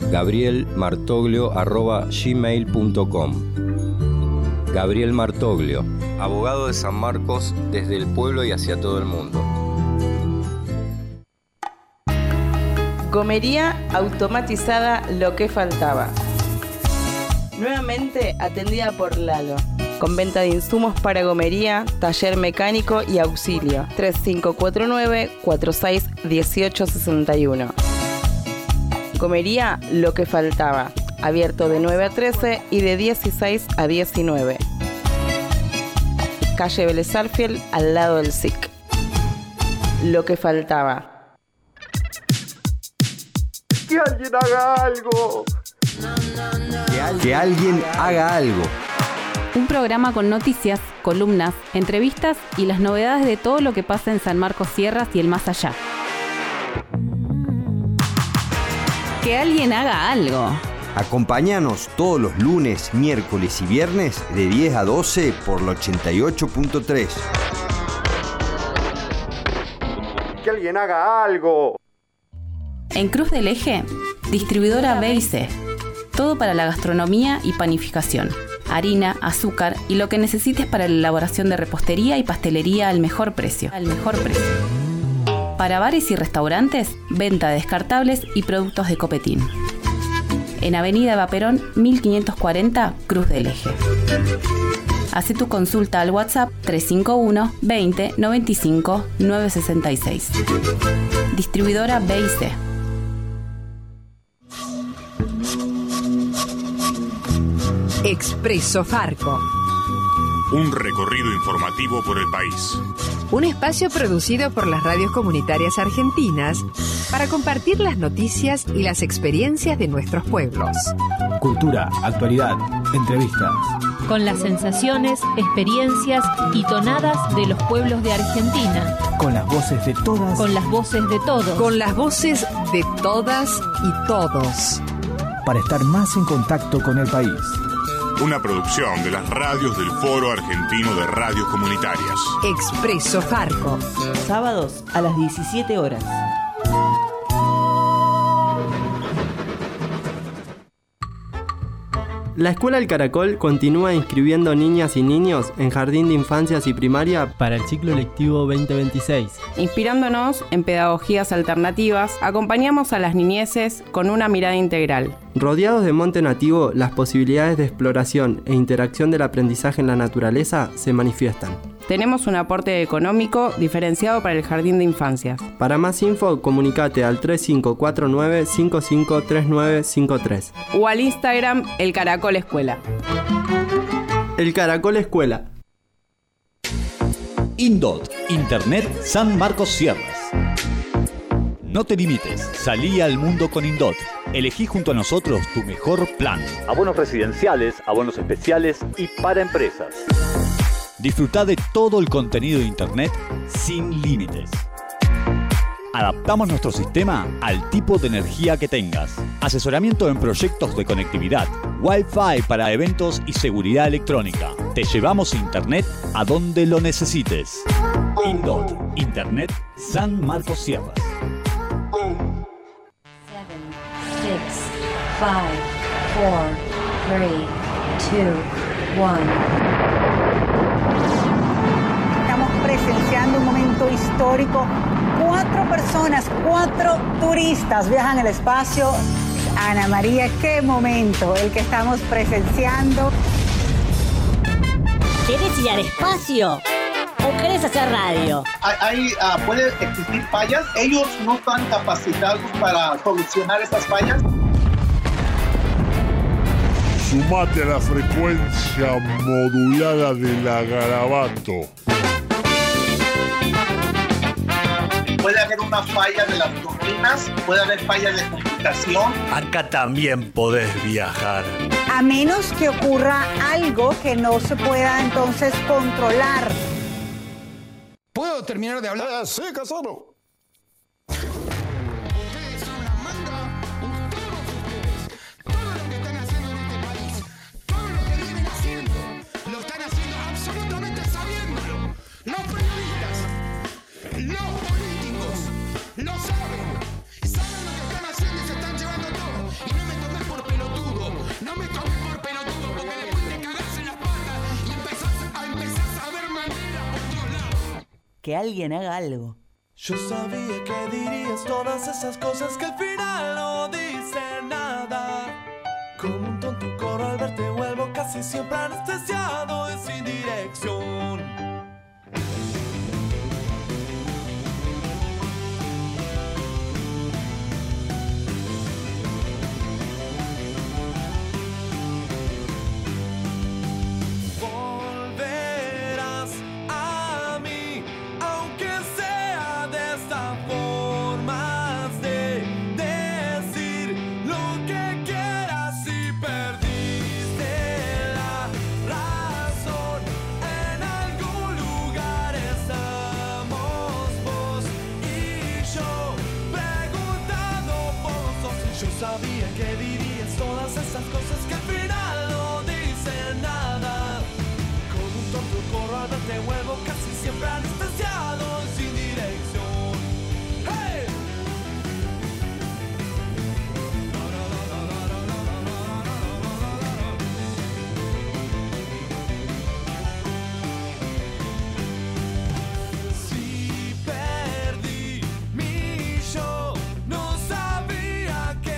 gabrielmartoglio@gmail.com. Gabriel Martoglio, abogado de San Marcos desde el pueblo y hacia todo el mundo. Gomería automatizada Lo que faltaba. Nuevamente atendida por Lalo. Con venta de insumos para gomería, taller mecánico y auxilio. 3549-461861. Gomería Lo que faltaba. Abierto de 9 a 13 y de 16 a 19. Calle Vélez Sarsfield, al lado del SIC. Lo que faltaba. ¡Que alguien haga algo! Que alguien haga algo. Un programa con noticias, columnas, entrevistas y las novedades de todo lo que pasa en San Marcos Sierras y el más allá. Que alguien haga algo. Acompáñanos todos los lunes, miércoles y viernes de 10 a 12 por la 88.3. ¡Que alguien haga algo! En Cruz del Eje, distribuidora B&C. Todo para la gastronomía y panificación. Harina, azúcar y lo que necesites para la elaboración de repostería y pastelería al mejor precio. Para bares y restaurantes, venta de descartables y productos de Copetín. En Avenida Eva Perón, 1540, Cruz del Eje. Haz tu consulta al WhatsApp 351 20 95 966. Distribuidora B&C. Expreso Farco. Un recorrido informativo por el país. Un espacio producido por las radios comunitarias argentinas para compartir las noticias y las experiencias de nuestros pueblos. Cultura, actualidad, entrevistas. Con las sensaciones, experiencias y tonadas de los pueblos de Argentina. Con las voces de todas. Con las voces de todos. Con las voces de todas y todos. Para estar más en contacto con el país. Una producción de las radios del Foro Argentino de Radios Comunitarias. Expreso Farco. Sábados a las 17 horas. La Escuela El Caracol continúa inscribiendo niñas y niños en Jardín de Infancias y Primaria para el ciclo lectivo 2026. Inspirándonos en pedagogías alternativas, acompañamos a las niñeces con una mirada integral. Rodeados de monte nativo, las posibilidades de exploración e interacción del aprendizaje en la naturaleza se manifiestan. Tenemos un aporte económico diferenciado para el Jardín de Infancias. Para más info, comunicate al 3549-553953 o al Instagram El Caracol Escuela. El Caracol Escuela. Indot, Internet San Marcos Sierras. No te limites, salí al mundo con Indot. Elegí junto a nosotros tu mejor plan. Abonos residenciales, abonos especiales y para empresas. Disfruta de todo el contenido de Internet sin límites. Adaptamos nuestro sistema al tipo de energía que tengas. Asesoramiento en proyectos de conectividad, Wi-Fi para eventos y seguridad electrónica. Te llevamos Internet a donde lo necesites. Indot, Internet San Marcos Sierras. 6, 5, 4, 3, 2, 1. Estamos presenciando un momento histórico. 4 personas, 4 turistas viajan al espacio. Ana María, qué momento el que estamos presenciando. ¿Quieres ir al espacio o querés hacer radio? ¿Puede existir fallas? ¿Ellos no están capacitados para solucionar esas fallas? Sumate a la frecuencia modulada de la Garabato. Puede haber una falla de las turbinas, puede haber fallas de computación. Acá también podés viajar. A menos que ocurra algo que no se pueda entonces controlar. ¿Puedo terminar de hablar? Sí, Casano. Lo saben lo que están haciendo y se están llevando todo. Y no me tomé por pelotudo, porque después te cagás en las patas y empezás a ver maneras por todos lados. Que alguien haga algo. Yo sabía que dirías todas esas cosas que al final no dicen nada. Como un tonto corro al verte vuelvo casi siempre anestesiado y sin dirección. Sabía que dirías todas esas cosas que al final no dicen nada. Como un tonto corro al verte vuelvo casi siempre anestesiado y sin dirección. ¡Hey! Si perdí mi yo, no sabía que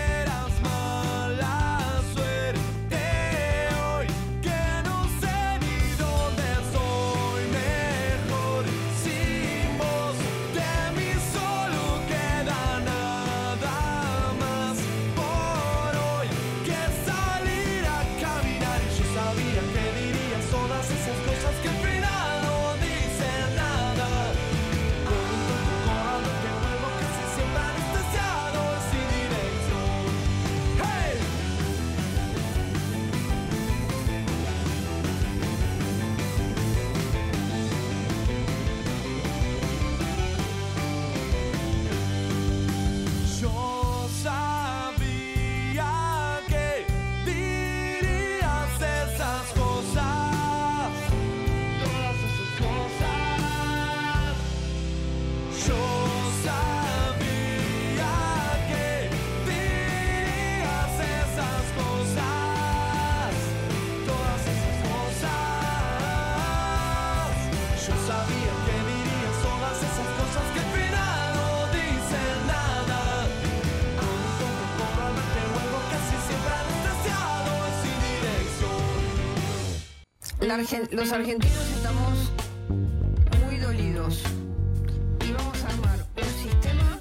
Los argentinos estamos muy dolidos y vamos a armar un sistema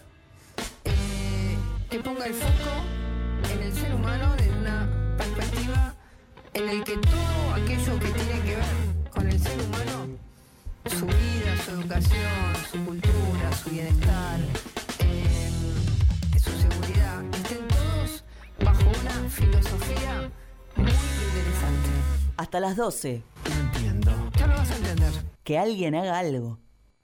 que ponga el foco en el ser humano desde una perspectiva en el que todo aquello que tiene que ver con el ser humano, su vida, su educación, su cultura, su bienestar, su seguridad, estén todos bajo una filosofía muy interesante. Hasta las 12. No entiendo. Ya lo vas a entender. Que alguien haga algo.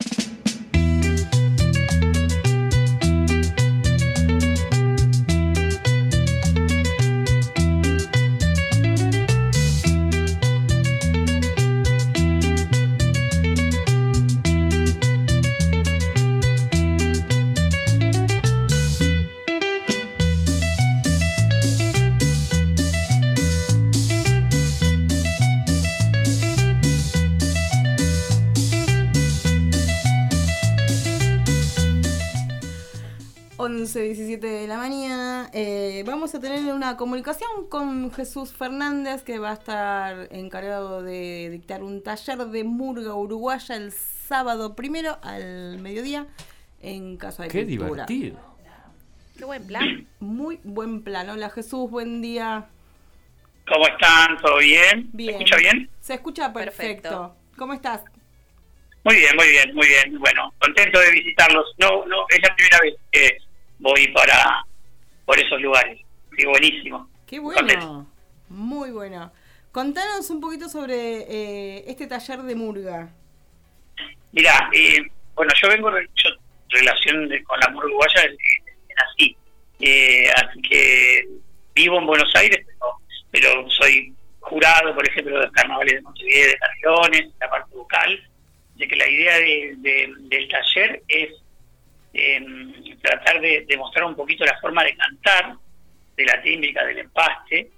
Once 17 de la mañana. Vamos a tener una comunicación con Jesús Fernández, que va a estar encargado de dictar un taller de murga uruguaya el sábado 1 al mediodía en Casa de Cultura. ¡Qué divertido! Qué buen plan. Muy buen plan. Hola Jesús, buen día. ¿Cómo están? ¿Todo bien? Bien. ¿Se escucha bien? Se escucha perfecto. ¿Cómo estás? Muy bien, muy bien, muy bien. Bueno, contento de visitarlos. No, es la primera vez que voy por esos lugares. Qué buenísimo. Qué bueno. Contento. Muy bueno. Contanos un poquito sobre este taller de murga. Mirá, bueno, yo relación con la murga uruguaya nací. Así que vivo en Buenos Aires, pero soy jurado, por ejemplo, de los carnavales de Montevideo, de Canelones, la parte vocal, de que la idea del taller es tratar de demostrar un poquito la forma de cantar, de la tímbrica, del empaste,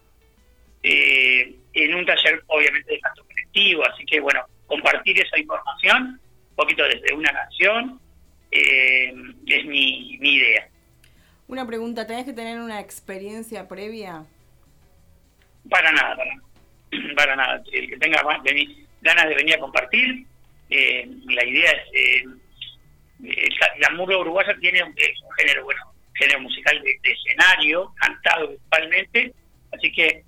en un taller obviamente de canto colectivo, así que bueno, compartir esa información, un poquito desde una canción, es mi idea. Una pregunta, ¿tenés que tener una experiencia previa? Para nada. El que tenga ganas de venir a compartir, la idea es... la murga uruguaya tiene un género musical de escenario, cantado principalmente, así que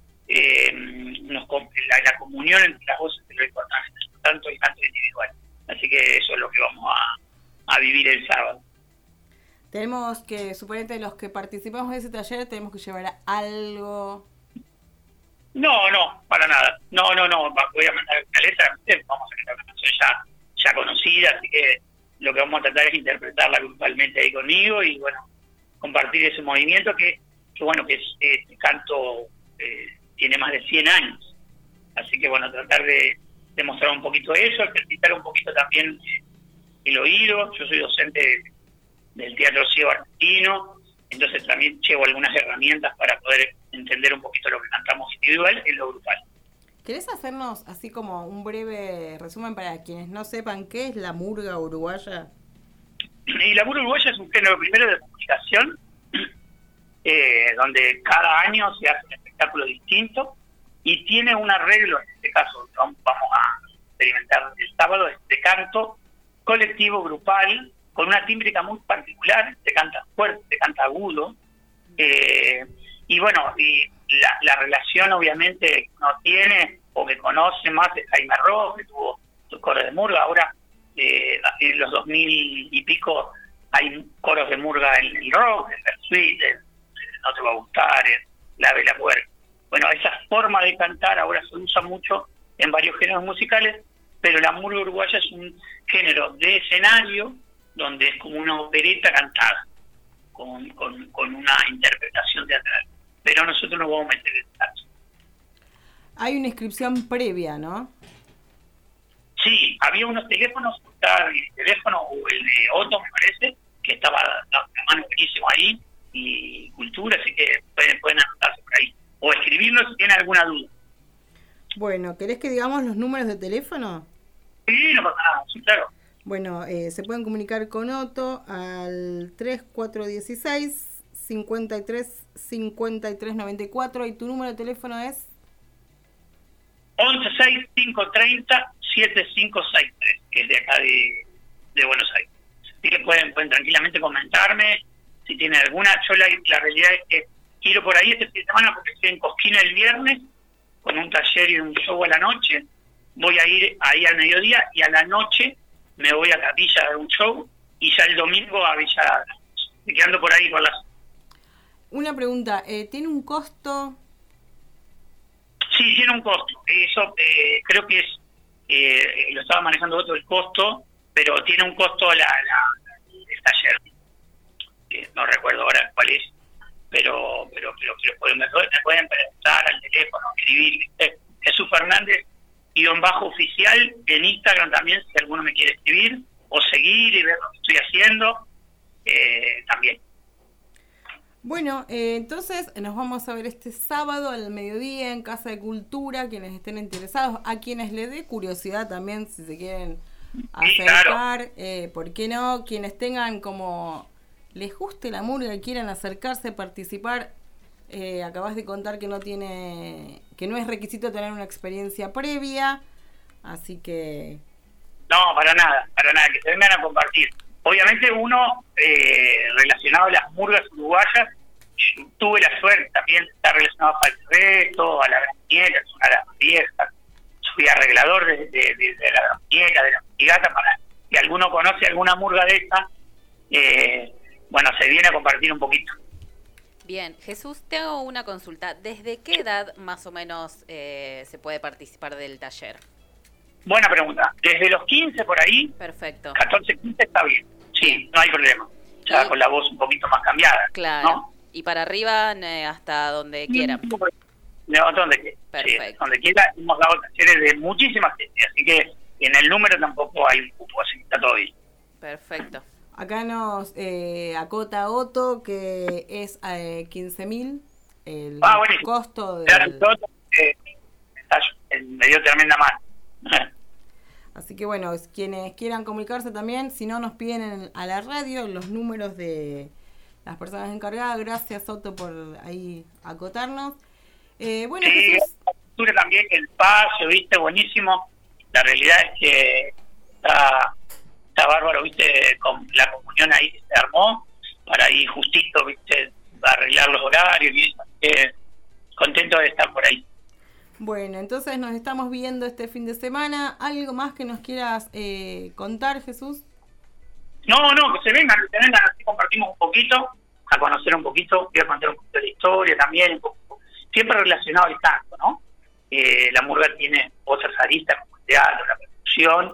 la comunión entre las voces es lo importante, tanto el canto individual. Así que eso es lo que vamos a vivir el sábado. Tenemos que, suponete, los que participamos de ese taller, tenemos que llevar algo. No, para nada. No. Voy a mandar una letra, vamos a cantar una canción ya conocida, así que lo que vamos a tratar es interpretarla grupalmente ahí conmigo y bueno, compartir ese movimiento que este canto tiene más de 100 años. Así que bueno, tratar de mostrar un poquito eso, ejercitar un poquito también el oído. Yo soy docente del Teatro Ciego Argentino, entonces también llevo algunas herramientas para poder entender un poquito lo que cantamos individual en lo grupal. ¿Querés hacernos así como un breve resumen para quienes no sepan qué es la murga uruguaya? Y la murga uruguaya es un género primero de comunicación, donde cada año se hace un espectáculo distinto y tiene un arreglo, en este caso vamos a experimentar el sábado, de canto colectivo, grupal, con una tímbrica muy particular, se canta fuerte, se canta agudo, y bueno, y la relación obviamente que uno tiene o que conoce más es Jaime Ross, que tuvo sus coros de murga. Ahora en los 2000 y pico hay coros de murga en el rock, en el suite, en No Te Va a Gustar, en La Vela Puerca. Bueno, esa forma de cantar ahora se usa mucho en varios géneros musicales, pero la murga uruguaya es un género de escenario donde es como una opereta cantada, con una interpretación teatral. Pero nosotros nos vamos a meter en eso. Hay una inscripción previa, ¿no? Sí, había unos teléfonos, el teléfono o el de Otto, me parece, que estaba la mano buenísimo ahí, y Cultura, así que pueden anotarse por ahí. O escribirnos si tienen alguna duda. Bueno, ¿querés que digamos los números de teléfono? Sí, no pasa nada, sí, claro. Bueno, se pueden comunicar con Otto al 3416 53 53 94 y tu número de teléfono es 116530 7563, que es de acá de Buenos Aires. Así que pueden tranquilamente comentarme si tienen alguna. Yo la realidad es que quiero por ahí este fin de semana porque estoy en Cosquín el viernes con un taller y un show a la noche. Voy a ir ahí al mediodía y a la noche me voy a Capilla a dar un show y ya el domingo a Villa, quedando por ahí por las... Una pregunta, ¿tiene un costo? Sí, tiene un costo. Eso creo que es, lo estaba manejando otro el costo, pero tiene un costo el taller. No recuerdo ahora cuál es, pero me pueden preguntar al teléfono, escribir. Jesús Fernández _oficial en Instagram también, si alguno me quiere escribir o seguir y ver lo que estoy haciendo, también. Bueno, entonces nos vamos a ver este sábado al mediodía en Casa de Cultura, quienes estén interesados, a quienes les dé curiosidad también, si se quieren acercar, claro. ¿Por qué no? Quienes tengan como, les guste la murga y quieran acercarse, participar, acabas de contar que no es requisito tener una experiencia previa, así que... No, para nada, que se vengan a compartir. Obviamente uno, relacionado a las murgas uruguayas, tuve la suerte también de estar relacionado a Falsreto, a la Grañera, que es una de las viejas. Fui arreglador de la Grañera, de la Murgata, para si alguno conoce alguna murga de esa, bueno, se viene a compartir un poquito. Bien, Jesús, te hago una consulta. ¿Desde qué edad más o menos se puede participar del taller? Buena pregunta. Desde los 15 por ahí. Perfecto. 14, 15 está bien. Sí, no hay problema. Ya con la voz un poquito más cambiada. Claro. ¿No? Y para arriba hasta donde quieran. No, donde quiera. Perfecto. Sí, donde quiera. Hemos dado talleres de muchísima gente. Así que en el número tampoco hay un cupo. Así que está todo bien. Perfecto. Acá nos acota Otto que es 15.000 el costo del... Me dio tremenda mano. Así que bueno, quienes quieran comunicarse también, si no nos piden a la radio los números de las personas encargadas. Gracias, Otto, por ahí acotarnos. Bueno, sí, Jesús... también el espacio, viste, buenísimo. La realidad es que está bárbaro, viste, con la comunión ahí que se armó, para ahí justito, viste, arreglar los horarios y eso. Contento de estar por ahí. Bueno, entonces nos estamos viendo este fin de semana. ¿Algo más que nos quieras contar, Jesús? No, que se vengan, así compartimos un poquito, a conocer un poquito, voy a contar un poquito de la historia también, un poco, siempre relacionado al canto, ¿no? La murga tiene otras aristas como el teatro, la percusión,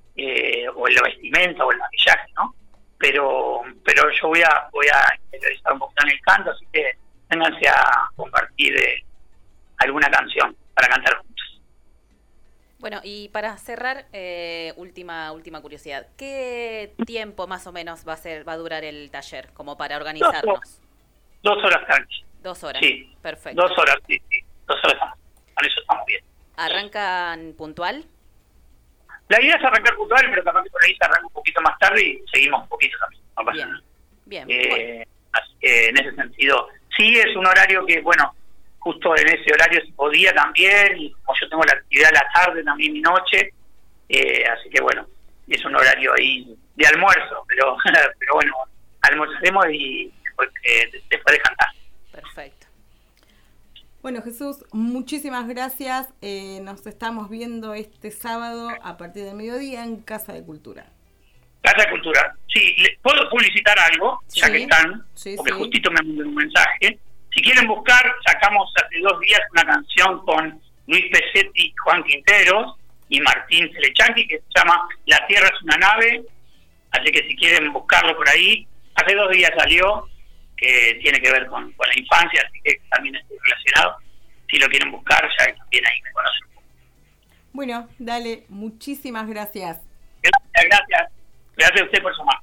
o la vestimenta o el maquillaje, ¿no? Pero yo voy a interesar un poquito en el canto, así que vénganse a compartir alguna canción para cantar juntos. Bueno, y para cerrar, última curiosidad. ¿Qué tiempo más o menos va a durar el taller, como para organizarnos? 2 horas tranqui. 2 horas, sí. Perfecto. 2 horas, sí. 2 horas, con eso estamos bien. ¿Arrancan puntual? La idea es arrancar puntual, pero capaz que por ahí se arranca un poquito más tarde y seguimos un poquito también. No pasa nada. Bien. Bueno. Así que en ese sentido, sí es un horario que, bueno, justo en ese horario se podía también, y como yo tengo la actividad a la tarde, también mi noche, así que bueno, es un horario ahí de almuerzo, pero bueno, almorzaremos y después de cantar. Perfecto. Bueno, Jesús, muchísimas gracias. Nos estamos viendo este sábado a partir del mediodía en Casa de Cultura. Casa de Cultura, sí, ¿puedo publicitar algo? Sí, ya que están, porque justito me mandó un mensaje. Si quieren buscar, sacamos hace 2 días una canción con Luis Pesetti, Juan Quinteros y Martín Celechanqui, que se llama La Tierra es una nave, así que si quieren buscarlo por ahí, hace 2 días salió, que tiene que ver con la infancia, así que también estoy relacionado. Si lo quieren buscar, ya también ahí me conocen. Bueno, dale, muchísimas gracias. Gracias. Gracias a usted por sumar.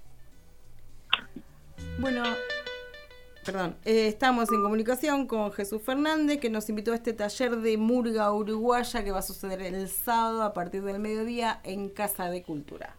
Bueno, estamos en comunicación con Jesús Fernández, que nos invitó a este taller de murga uruguaya que va a suceder el sábado a partir del mediodía en Casa de Cultura.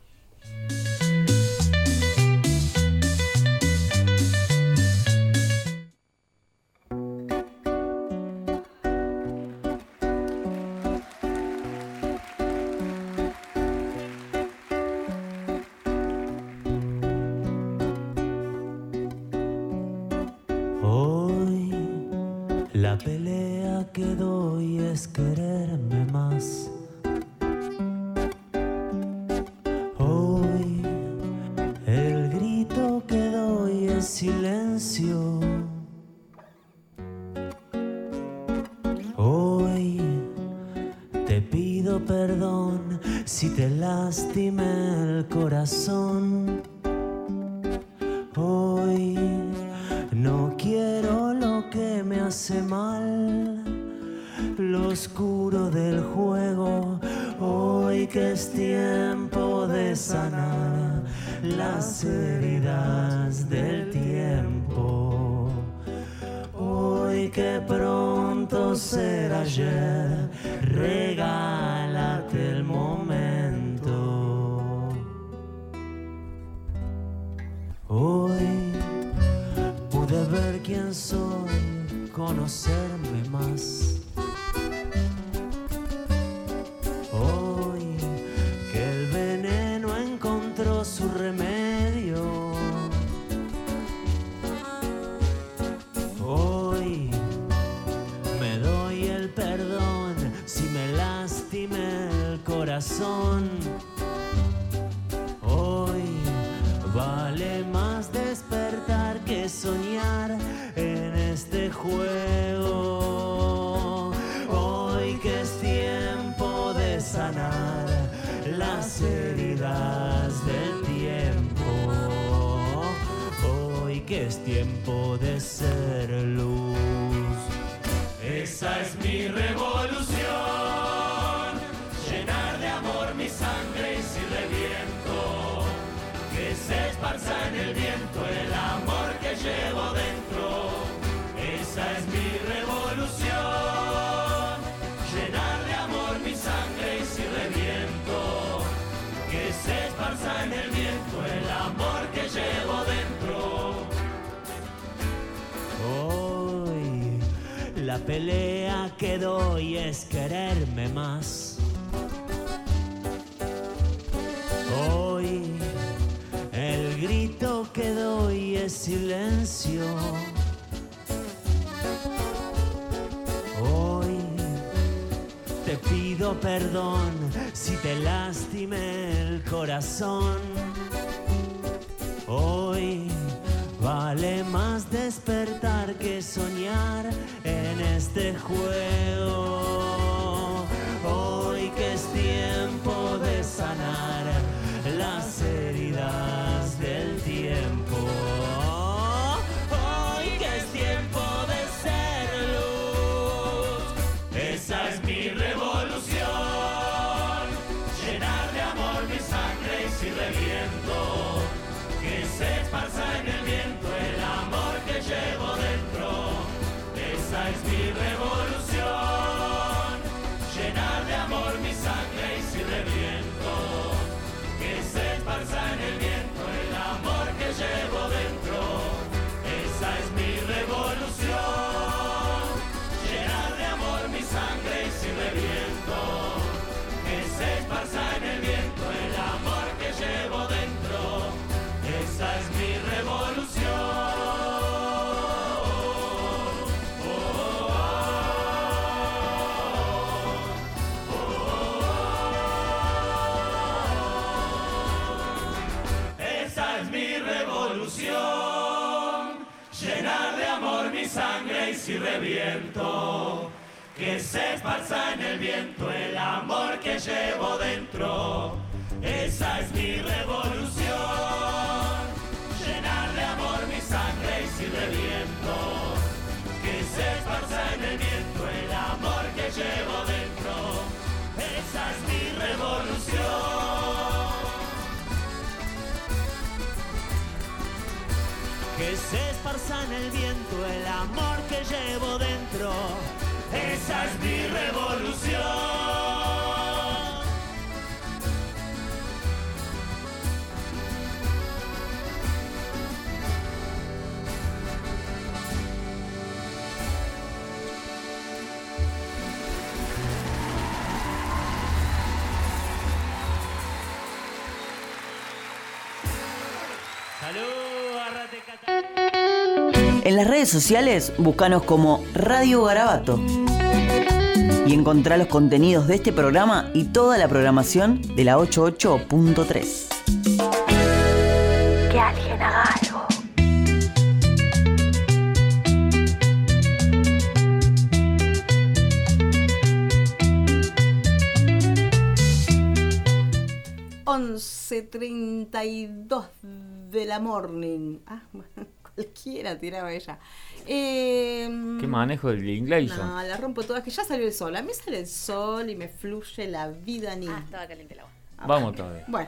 La pelea que doy es quererme más. Hoy el grito que doy es silencio. Hoy te pido perdón si te lastimé el corazón. Hoy no quiero lo que me hace mal, lo oscuro del juego. Hoy que es tiempo de sanar las heridas del tiempo. Hoy que pronto será ayer, regálate el momento. Hoy pude ver quién soy, conocerme más. Hoy que el veneno encontró su remedio. Hoy me doy el perdón si me lastimé el corazón. Hoy vale más despertar que soñar en este juego. Hoy que es tiempo de sanar las heridas del tiempo. Hoy que es tiempo de ser luz. Esa es mi revolución, llenar de amor mi sangre y si reviento, que se esparza en el viento el amor que llevo dentro. Esa es mi revolución, llenar de amor mi sangre y si reviento, que se esparza en el viento el amor que llevo dentro. Hoy la pelea que doy es quererme más. Hoy el grito que doy es silencio. Hoy te pido perdón si te lastimé el corazón. Hoy vale más despertar que soñar en este juego. Hoy que es tiempo de sanar las heridas del tiempo. Hoy que es tiempo de ser luz. Esa es mi revolución, llenar de amor mi sangre y si reviento, que se esparza en el viento el amor que llevo dentro. Esa es mi revolución, llenar de amor mi sangre y si reviento, que se esparza en el viento el amor que llevo dentro. Esa es mi revolución, llenar de amor mi sangre y si reviento, que se esparza en el viento el amor que llevo dentro. Esa es mi revolución. Llenar de amor mi sangre y si reviento, que se esparza en el viento el amor que llevo dentro. Esa es mi revolución, llenar de amor mi sangre y si reviento, que se esparza en el viento el amor que llevo dentro. Esa es mi revolución. Que se esparza en el viento el amor que llevo dentro. Esa es mi revolución. En las redes sociales, búscanos como Radio Garabato. Y encontrá los contenidos de este programa y toda la programación de la 88.3. Que alguien haga algo. $11:32 de la morning. Cualquiera tiraba ella. ¿Qué manejo del inglés? No, la rompo todas, que ya salió el sol. A mí sale el sol y me fluye la vida ni. Estaba caliente el agua. Vamos todavía. Bueno.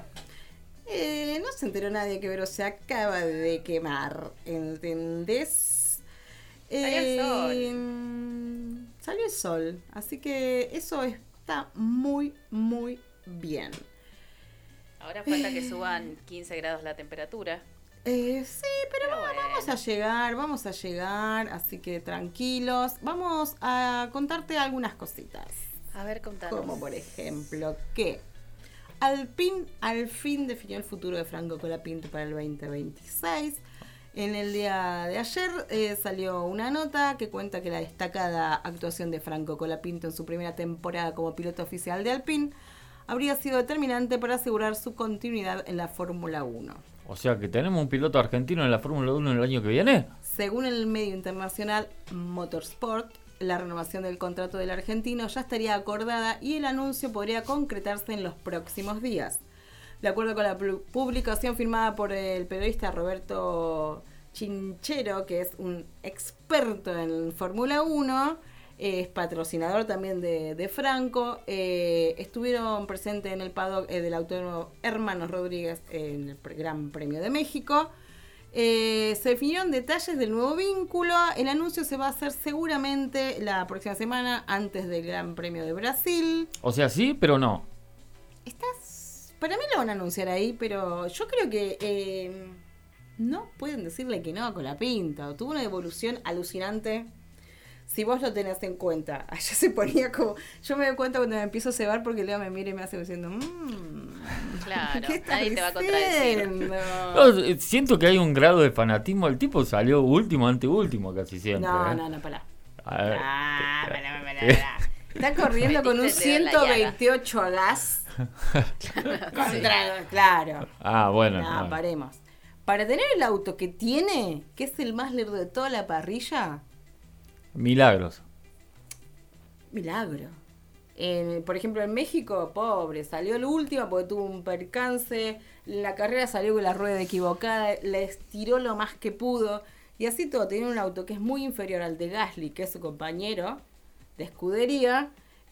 No se enteró nadie que Vero se acaba de quemar. ¿Entendés? Salió el sol. Salió el sol. Así que eso está muy, muy bien. Ahora falta que suban 15 grados la temperatura. Sí, pero bueno. Vamos a llegar, así que tranquilos. Vamos a contarte algunas cositas. A ver, contanos. Como por ejemplo que Alpine al fin definió el futuro de Franco Colapinto para el 2026. En el día de ayer salió una nota que cuenta que la destacada actuación de Franco Colapinto en su primera temporada como piloto oficial de Alpine habría sido determinante para asegurar su continuidad en la Fórmula 1. O sea que tenemos un piloto argentino en la Fórmula 1 el año que viene. Según el medio internacional Motorsport, la renovación del contrato del argentino ya estaría acordada y el anuncio podría concretarse en los próximos días. De acuerdo con la publicación firmada por el periodista Roberto Chinchero, que es un experto en Fórmula 1, es patrocinador también de Franco, estuvieron presentes en el paddock del Autódromo Hermanos Rodríguez en el Gran Premio de México. Se definieron detalles del nuevo vínculo. El anuncio se va a hacer seguramente la próxima semana antes del Gran Premio de Brasil. O sea, sí, pero no. Para mí lo van a anunciar ahí, pero yo creo que no pueden decirle que no a Colapinto. Tuvo una evolución alucinante. Si vos lo tenés en cuenta, allá se ponía como... Yo me doy cuenta cuando me empiezo a cebar porque Leo me mira y me hace diciendo... Claro, ¿qué nadie te va a contradecir. No, siento que hay un grado de fanatismo. El tipo salió último, anteúltimo casi siempre. No, pará. A ver. Pará. Está corriendo con un 128 a gas. Claro. Bueno. No, paremos. Para tener el auto que tiene, que es el más lerdo de toda la parrilla... Milagro. Por ejemplo, en México, pobre, salió el último porque tuvo un percance. La carrera salió con la rueda equivocada, le estiró lo más que pudo. Y así todo, tiene un auto que es muy inferior al de Gasly, que es su compañero de escudería.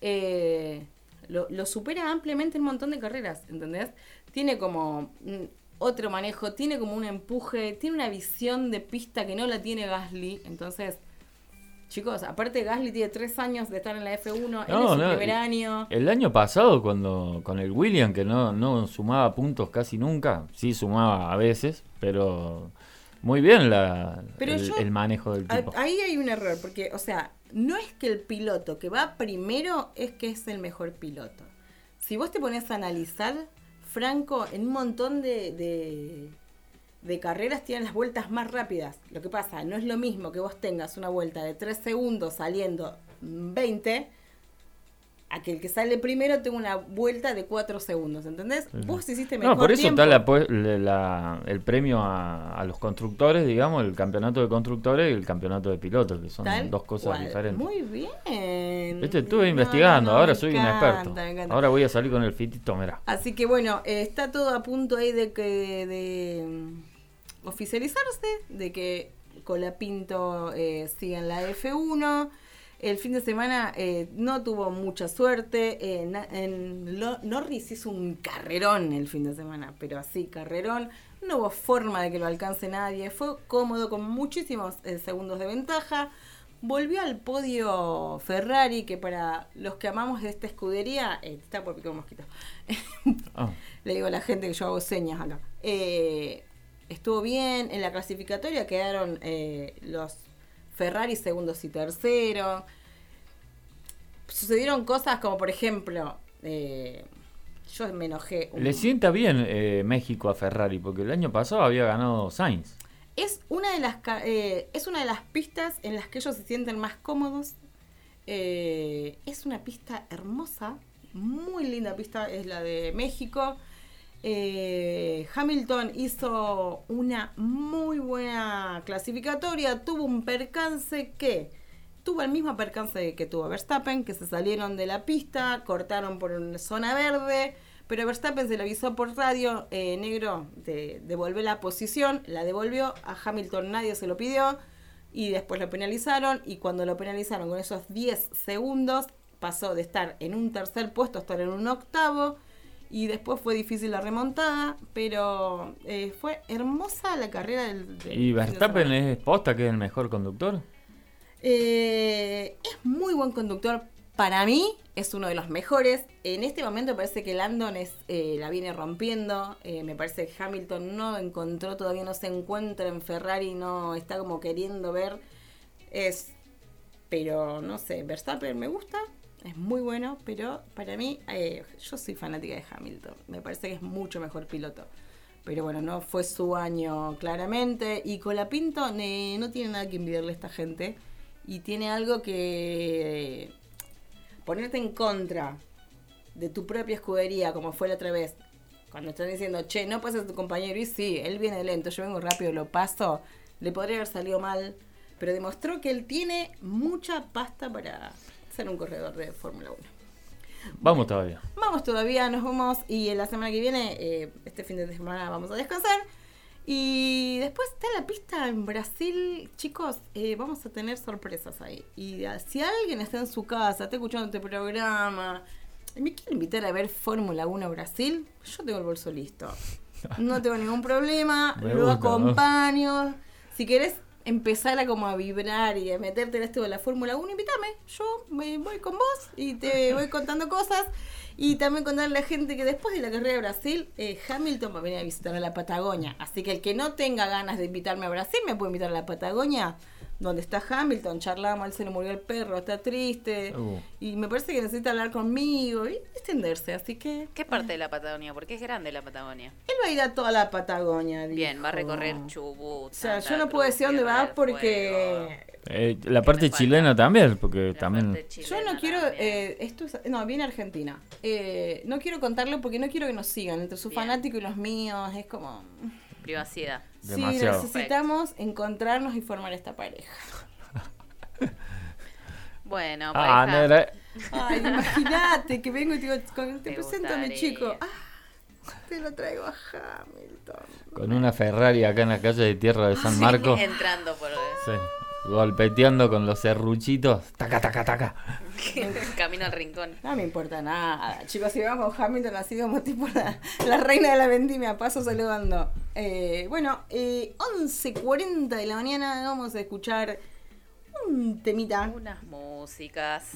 Lo supera ampliamente en un montón de carreras, ¿entendés? Tiene como otro manejo, tiene como un empuje, tiene una visión de pista que no la tiene Gasly. Entonces... Chicos, aparte Gasly tiene 3 años de estar en la F1, él es su primer año. El año pasado, cuando con el Williams, que no sumaba puntos casi nunca, sí sumaba a veces, pero muy bien el manejo del tipo. Ahí hay un error, porque, o sea, no es que el piloto que va primero es que es el mejor piloto. Si vos te pones a analizar, Franco en un montón de carreras tienen las vueltas más rápidas. Lo que pasa, no es lo mismo que vos tengas una vuelta de 3 segundos saliendo 20, a que el que sale primero tenga una vuelta de 4 segundos, ¿entendés? Vos hiciste mejor tiempo. Por eso está el premio a los constructores, digamos, el campeonato de constructores y el campeonato de pilotos, que son dos cosas diferentes. Muy bien. Estuve investigando, ahora soy un experto. Me encanta. Ahora voy a salir con el fitito, mirá. Así que bueno, está todo a punto ahí de oficializarse, de que Colapinto siga en la F1. El fin de semana no tuvo mucha suerte. Norris hizo un carrerón el fin de semana, pero así, carrerón. No hubo forma de que lo alcance nadie. Fue cómodo, con muchísimos segundos de ventaja. Volvió al podio Ferrari, que para los que amamos de esta escudería... está por picar un mosquito. Le digo a la gente que yo hago señas acá. Estuvo bien. En la clasificatoria quedaron los Ferrari segundos y terceros. Sucedieron cosas como, por ejemplo, yo me enojé. Le sienta bien México a Ferrari, porque el año pasado había ganado Sainz. Es una de las pistas en las que ellos se sienten más cómodos. Es una pista hermosa, muy linda pista, es la de México. Hamilton hizo una muy buena clasificatoria, tuvo un percance tuvo el mismo percance que tuvo Verstappen, que se salieron de la pista, cortaron por una zona verde, pero Verstappen se le avisó por radio, negro, devolver la posición, la devolvió, a Hamilton nadie se lo pidió, y después lo penalizaron, y cuando lo penalizaron con esos 10 segundos, pasó de estar en un tercer puesto a estar en un octavo, y después fue difícil la remontada, pero fue hermosa la carrera ¿Y Verstappen es posta que es el mejor conductor? Es muy buen conductor. Para mí es uno de los mejores. En este momento parece que Landon la viene rompiendo. Me parece que Hamilton todavía no se encuentra en Ferrari, no está como queriendo ver. Pero no sé, Verstappen me gusta. Es muy bueno, pero para mí, yo soy fanática de Hamilton. Me parece que es mucho mejor piloto. Pero bueno, no fue su año claramente. Y Colapinto no tiene nada que envidiarle a esta gente. Y tiene algo que ponerte en contra de tu propia escudería, como fue la otra vez. Cuando están diciendo, che, no pases a tu compañero. Y sí, él viene lento, yo vengo rápido, lo paso. Le podría haber salido mal. Pero demostró que él tiene mucha pasta para ser un corredor de Fórmula 1. Vamos todavía. Vamos todavía, nos vamos. Y la semana que viene, este fin de semana, vamos a descansar. Y después está la pista en Brasil. Chicos, vamos a tener sorpresas ahí. Y si alguien está en su casa, está escuchando este programa, y me quiere invitar a ver Fórmula 1 Brasil, yo tengo el bolso listo. No tengo ningún problema, lo acompaño. Si querés empezar a vibrar y a meterte en esto de la Fórmula 1, invítame. Yo me voy con vos y te voy contando cosas. Y también contarle a la gente que después de la carrera de Brasil, Hamilton va a venir a visitar a la Patagonia. Así que el que no tenga ganas de invitarme a Brasil, me puede invitar a la Patagonia, donde está Hamilton. Charlamos, él se le murió el perro, está triste. Y me parece que necesita hablar conmigo y extenderse, así que... ¿Qué parte de la Patagonia? Porque es grande la Patagonia. Él va a ir a toda la Patagonia, dijo. Bien, va a recorrer Chubut. O sea, yo no puedo decir dónde va porque... la parte chilena también, porque también... Yo no quiero... viene Argentina. No quiero contarlo porque no quiero que nos sigan. Entre sus fanáticos y los míos, es como... Privacidad. Demasiado. Sí, necesitamos encontrarnos y formar esta pareja. Bueno, pareja. Ay, imagínate que vengo y te digo, te presento a mi chico. Te lo traigo a Hamilton. Con una Ferrari acá en la calle de Tierra de San Marcos. Entrando por eso. Sí. Golpeteando con los serruchitos. Taca, taca, taca. Camino al rincón. No me importa nada. Chicos, si vamos con Hamilton así como tipo la reina de la vendimia, paso saludando. 11:40 de la mañana vamos a escuchar un temita. Unas músicas.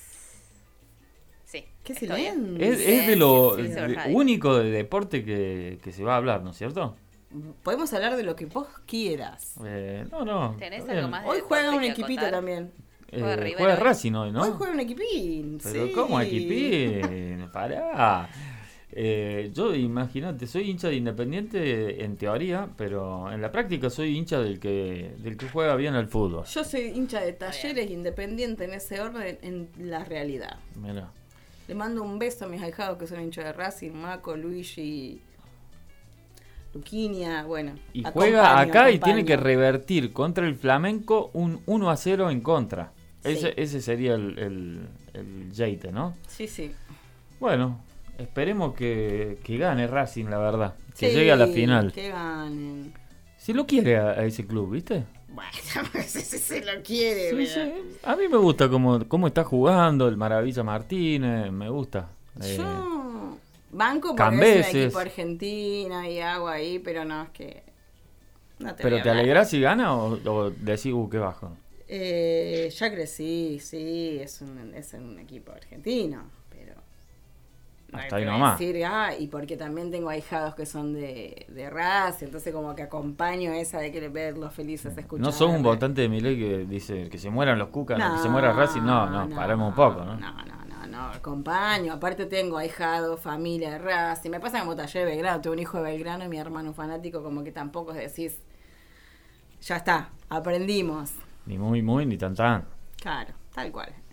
Sí. ¿Qué silencio? Es de lo único de deporte que se va a hablar, ¿no es cierto? Podemos hablar de lo que vos quieras. No. ¿Tenés algo más de hoy juega un que equipito acotar? también. Juega Racing hoy, ¿no? Hoy juega un equipín. Pero sí. ¿cómo equipín? Pará. Yo, imagínate, soy hincha de Independiente en teoría, pero en la práctica soy hincha del que juega bien al fútbol. Yo soy hincha de Talleres, Independiente en ese orden, en la realidad. Mira. Le mando un beso a mis ahijados que son hinchas de Racing, Maco, Luigi, Luquinia, bueno. Y juega acá y tiene que revertir contra el Flamenco un 1-0 en contra. Sí. Ese sería el jeite, ¿no? Sí. Bueno, esperemos que gane Racing, la verdad. Que llegue a la final. Que ganen. Si lo quiere a ese club, ¿viste? Bueno, se lo quiere. Sí. A mí me gusta cómo está jugando el Maravilla Martínez, me gusta. Yo banco porque es un equipo argentino y agua ahí, pero no, es que... No ¿Pero te alegrás si gana o decís, qué bajo? Ya crecí, sí, es un equipo argentino, pero... Hasta ahí nomás. Decir, y porque también tengo ahijados que son de Racing, entonces como que acompaño esa de que verlos felices, escuchar. No sos un votante de Milei que dice que se mueran los Cucas, que se muera Racing, no, paremos un poco, ¿no? No, acompaño, aparte tengo ahijados, familia de Racing, me pasa como Taller de Belgrano, tengo un hijo de Belgrano y mi hermano fanático, como que tampoco decís, ya está, aprendimos. Ni muy, ni tan. Claro, tal cual.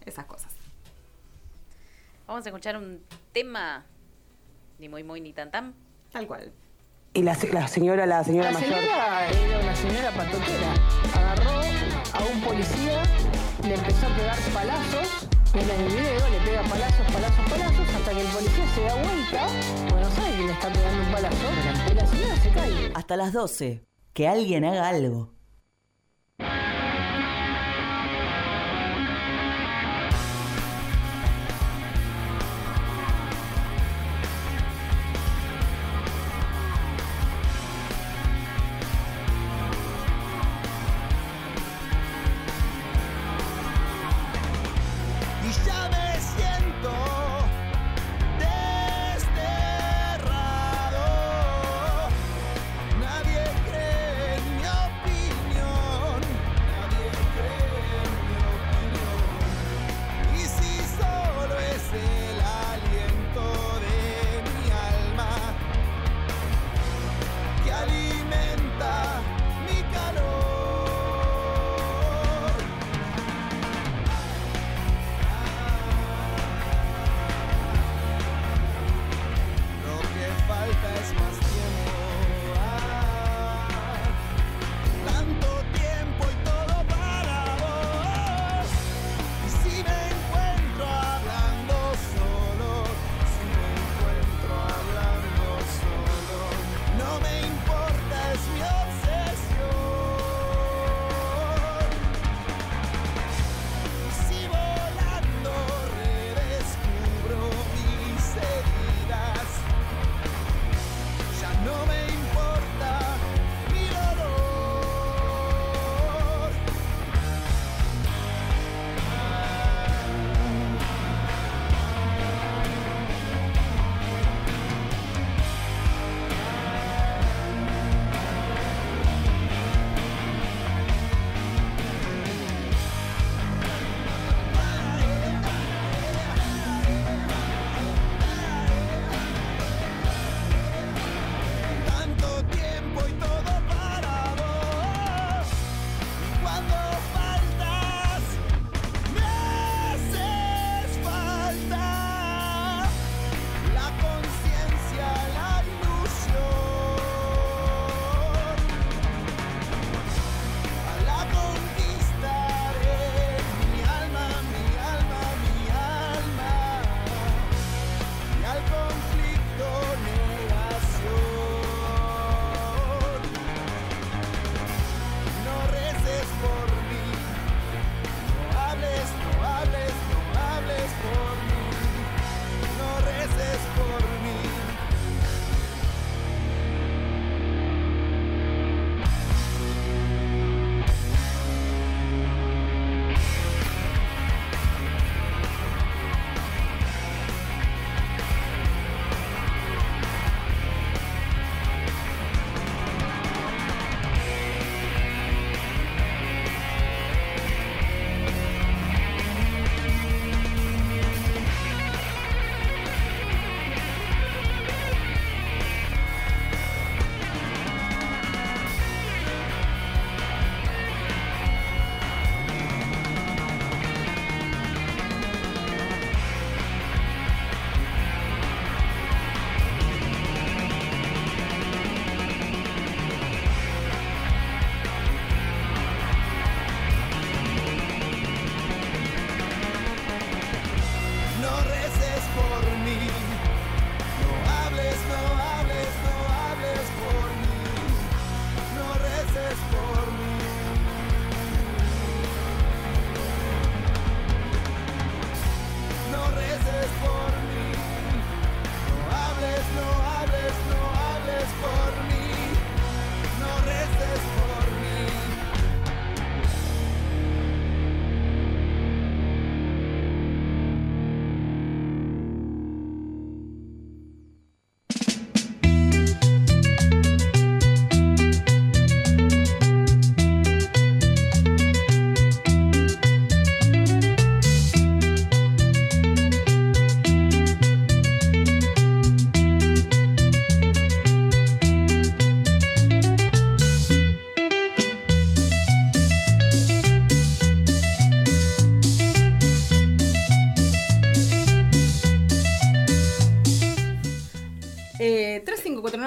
esas cosas. Vamos a escuchar un tema, ni muy ni tan tan. Tal cual. Y la señora mayor. La señora era una señora patotera. Agarró a un policía, le empezó a pegar palazos. En el video le pega palazos, hasta que el policía se da vuelta. Bueno, no sabe quién le está pegando un palazo. Y la señora se cae. Hasta las 12. Que alguien haga algo. Nadie cree en mi opinión.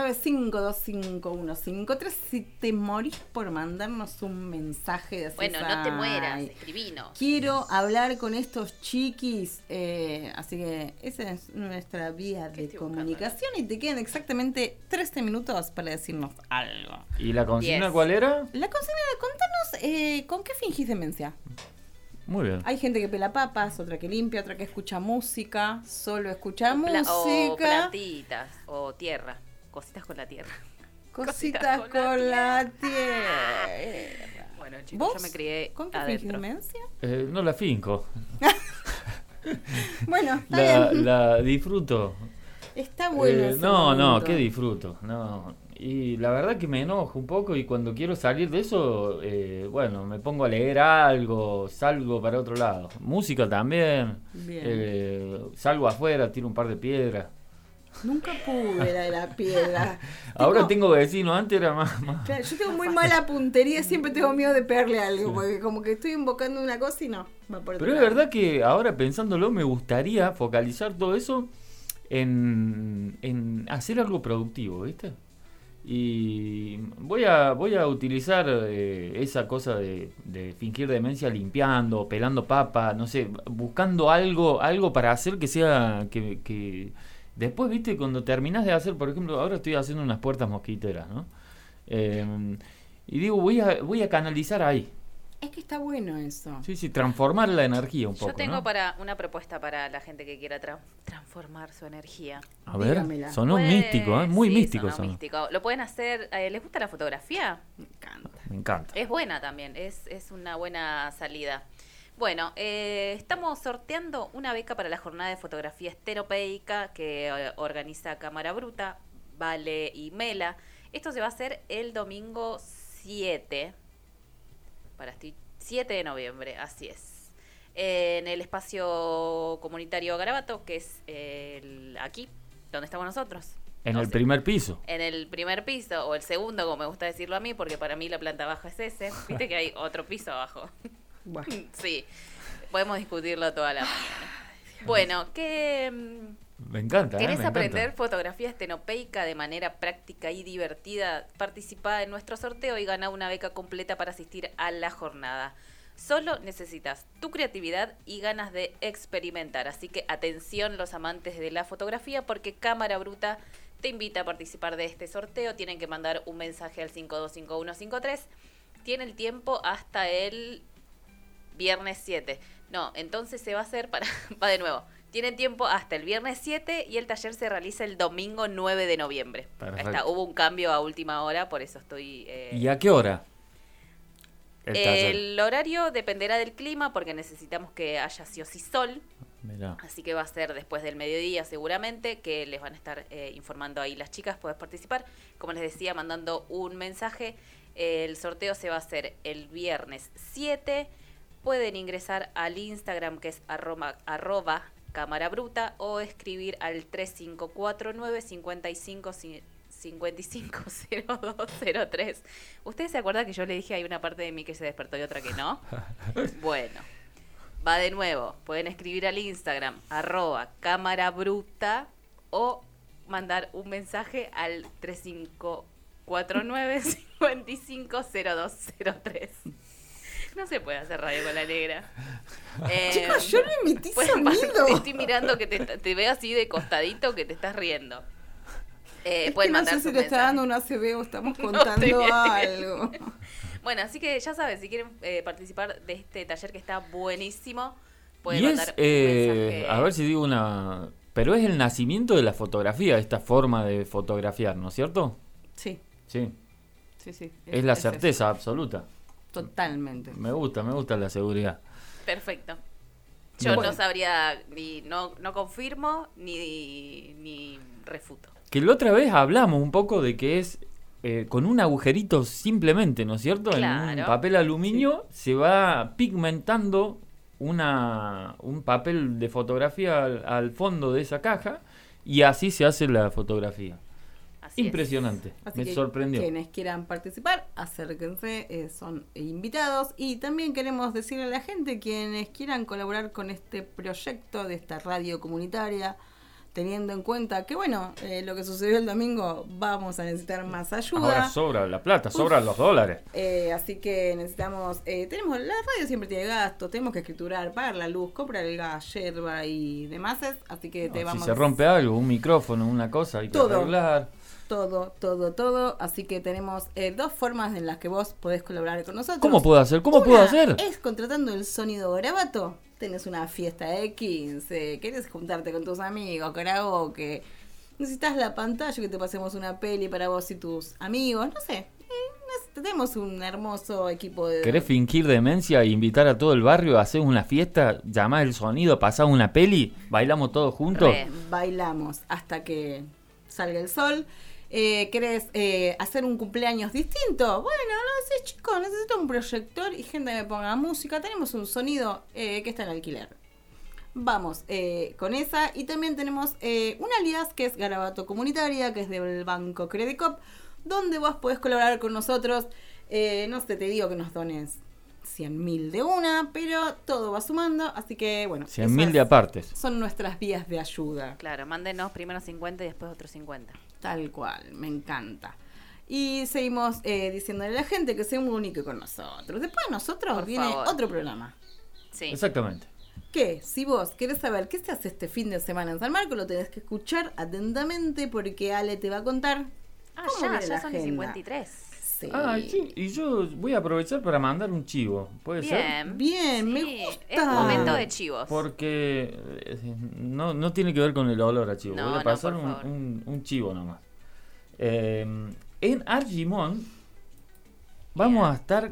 095255153 si te morís por mandarnos un mensaje de así. Bueno, no te mueras, escribinos. Quiero hablar con estos chiquis, así que esa es nuestra vía de comunicación y te quedan exactamente 13 minutos para decirnos algo. ¿Y la consigna cuál era? La consigna era contanos con qué fingís demencia. Muy bien. Hay gente que pela papas, otra que limpia, otra que escucha música, solo escucha música. O plantitas, o tierra, cositas con la tierra. Cositas con la tierra. Bueno, chicos, yo me crié ¿con qué adentro. fingís demencia? No la finco. Bueno, está bien. La disfruto. Está bueno ese No, momento. ¿qué disfruto? No. Y la verdad que me enojo un poco y cuando quiero salir de eso, bueno, me pongo a leer algo, salgo para otro lado. Música también. Salgo afuera, tiro un par de piedras. Nunca pude la de la piedra. Ahora tengo vecinos, antes era más. Claro, yo tengo muy mala puntería, siempre tengo miedo de pegarle algo, porque como que estoy invocando una cosa y no, va por Pero es otro lado. verdad que ahora pensándolo me gustaría focalizar todo eso en hacer algo productivo, ¿viste? Y voy a utilizar esa cosa de fingir demencia limpiando, pelando papa, no sé, buscando algo para hacer que sea que después, viste, cuando terminás de hacer, por ejemplo, ahora estoy haciendo unas puertas mosquiteras, ¿no? Y digo, voy a canalizar ahí. Es que está bueno eso. Sí, transformar la energía un poco. Yo tengo ¿no? una propuesta para la gente que quiera transformar su energía. A ver, sonó místico, muy místico. Sonó místico. Lo pueden hacer. ¿Les gusta la fotografía? Me encanta. Es buena también, es una buena salida. Bueno, estamos sorteando una beca para la jornada de fotografía estenopeica que organiza Cámara Bruta, Vale y Mela. Esto se va a hacer el domingo 7 de noviembre, así es. En el espacio comunitario Garabato, que es aquí, donde estamos nosotros. En el primer piso. En el primer piso, o el segundo, como me gusta decirlo a mí, porque para mí la planta baja es ese. Viste que hay otro piso abajo. Bueno. Sí, podemos discutirlo toda la mañana. Bueno, ¿qué me encanta? ¿Querés me aprender encanta. fotografía estenopeica de manera práctica y divertida? Participa en nuestro sorteo y gana una beca completa para asistir a la jornada. Solo necesitas tu creatividad y ganas de experimentar. Así que atención los amantes de la fotografía, porque Cámara Bruta te invita a participar de este sorteo. Tienen que mandar un mensaje al 525153. Tiene el tiempo hasta el viernes 7. No, entonces se va a hacer va de nuevo. Tienen tiempo hasta el viernes 7 y el taller se realiza el domingo 9 de noviembre. Perfecto. Hubo un cambio a última hora, por eso estoy... ¿Y a qué hora? El horario dependerá del clima, porque necesitamos que haya sí o sí sol. Mirá. Así que va a ser después del mediodía seguramente, que les van a estar informando ahí las chicas. Podés participar, como les decía, mandando un mensaje. El sorteo se va a hacer el viernes 7. Pueden ingresar al Instagram, que es arroba Cámara Bruta, o escribir al 3549 550203. ¿Ustedes se acuerdan que yo le dije hay una parte de mí que se despertó y otra que no? Bueno, va de nuevo. Pueden escribir al Instagram, arroba Cámara Bruta, o mandar un mensaje al 3549 550203. No se puede hacer radio con la negra. Chicos, yo no emití sonido. Te estoy mirando que te veo así de costadito, que te estás riendo. que Pueden no mandar sé si sus le está mensajes. dando un ACB o estamos contando algo. Bueno, así que ya saben, si quieren participar de este taller que está buenísimo, pueden Y mandar un mensaje. a ver si digo una... Pero es el nacimiento de la fotografía, esta forma de fotografiar, ¿no es cierto? Sí. Sí. Sí. Es la certeza absoluta. Totalmente. Me gusta la seguridad. Perfecto. Yo Bueno. no sabría, no confirmo ni refuto. Que la otra vez hablamos un poco de que es con un agujerito simplemente, ¿no es cierto? Claro. En un papel aluminio se va pigmentando un papel de fotografía al fondo de esa caja y así se hace la fotografía. Así Impresionante, Así me que sorprendió. Quienes quieran participar, acérquense, son invitados. Y también queremos decirle a la gente, quienes quieran colaborar con este proyecto de esta radio comunitaria, teniendo en cuenta que, bueno, lo que sucedió el domingo, vamos a necesitar más ayuda. Ahora sobra la plata, sobran los dólares. Así que necesitamos, la radio siempre tiene gastos, tenemos que escriturar, pagar la luz, comprar el gas, yerba y demás, así que Si se rompe algo, un micrófono, una cosa, hay que arreglar. Todo. Así que tenemos 2 formas en las que vos podés colaborar con nosotros. ¿Cómo puedo hacer? Es contratando el sonido Garabato. Tenés una fiesta de 15, querés juntarte con tus amigos, karaoke, necesitas la pantalla, que te pasemos una peli para vos y tus amigos, no sé. Tenemos un hermoso equipo de... ¿Querés fingir demencia e invitar a todo el barrio a hacer una fiesta? Llamás el sonido, pasás una peli, bailamos todos juntos. Bailamos hasta que salga el sol. ¿Querés hacer un cumpleaños distinto? Bueno, no sé, chicos, necesito un proyector y gente que me ponga música. Tenemos un sonido que está en alquiler. Vamos con esa. Y también tenemos un alias que es Garabato Comunitaria, que es del Banco Credit Cop, donde vos podés colaborar con nosotros. No sé, te digo que nos dones 100.000 de una, pero todo va sumando, así que bueno, 100.000 de apartes. Son nuestras vías de ayuda. Claro, mándenos primero 50 y después otros 50. Tal cual, me encanta. Y seguimos diciéndole a la gente que se comunique con nosotros. Después de nosotros Por viene favor. otro programa. Sí. Exactamente. Que si vos querés saber qué se hace este fin de semana en San Marcos, lo tenés que escuchar atentamente porque Ale te va a contar cómo viene la ya son agenda. 53. Sí. Sí, y yo voy a aprovechar para mandar un chivo, ¿puede ser? Bien, Sí, me gusta. es momento de chivos. Porque no tiene que ver con el olor a chivo. No, voy a no, pasar por favor. un chivo nomás. En Argimón vamos a estar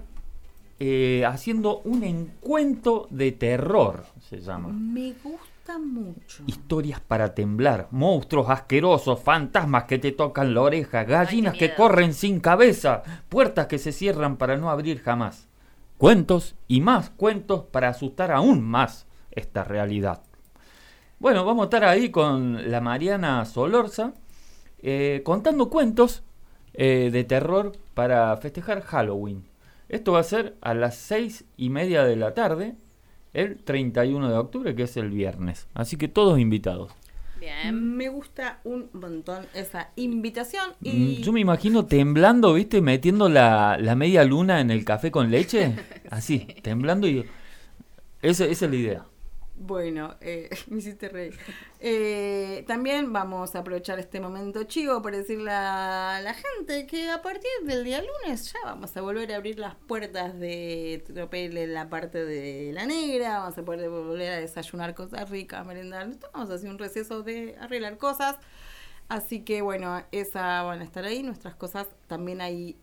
haciendo un encuentro de terror, se llama. Me gusta mucho. Historias para temblar, monstruos asquerosos, fantasmas que te tocan la oreja, gallinas Ay, que qué miedo. corren sin cabeza, puertas que se cierran para no abrir jamás. Cuentos y más cuentos para asustar aún más esta realidad. Bueno, vamos a estar ahí con la Mariana Solorza, contando cuentos de terror para festejar Halloween. Esto va a ser a las 6:30 de la tarde, el 31 de octubre, que es el viernes. Así que todos invitados. Bien. Me gusta un montón esa invitación. Y Yo me imagino temblando, ¿viste? Metiendo la media luna en el café con leche. Así, temblando y... Esa es la idea. bueno, me hiciste reír. También vamos a aprovechar este momento chivo para decirle a la gente que a partir del día lunes ya vamos a volver a abrir las puertas de Tropel en la parte de La Negra. Vamos a poder volver a desayunar cosas ricas, a merendar. Vamos a hacer un receso de arreglar cosas. Así que bueno, esa van a estar ahí, nuestras cosas también hay.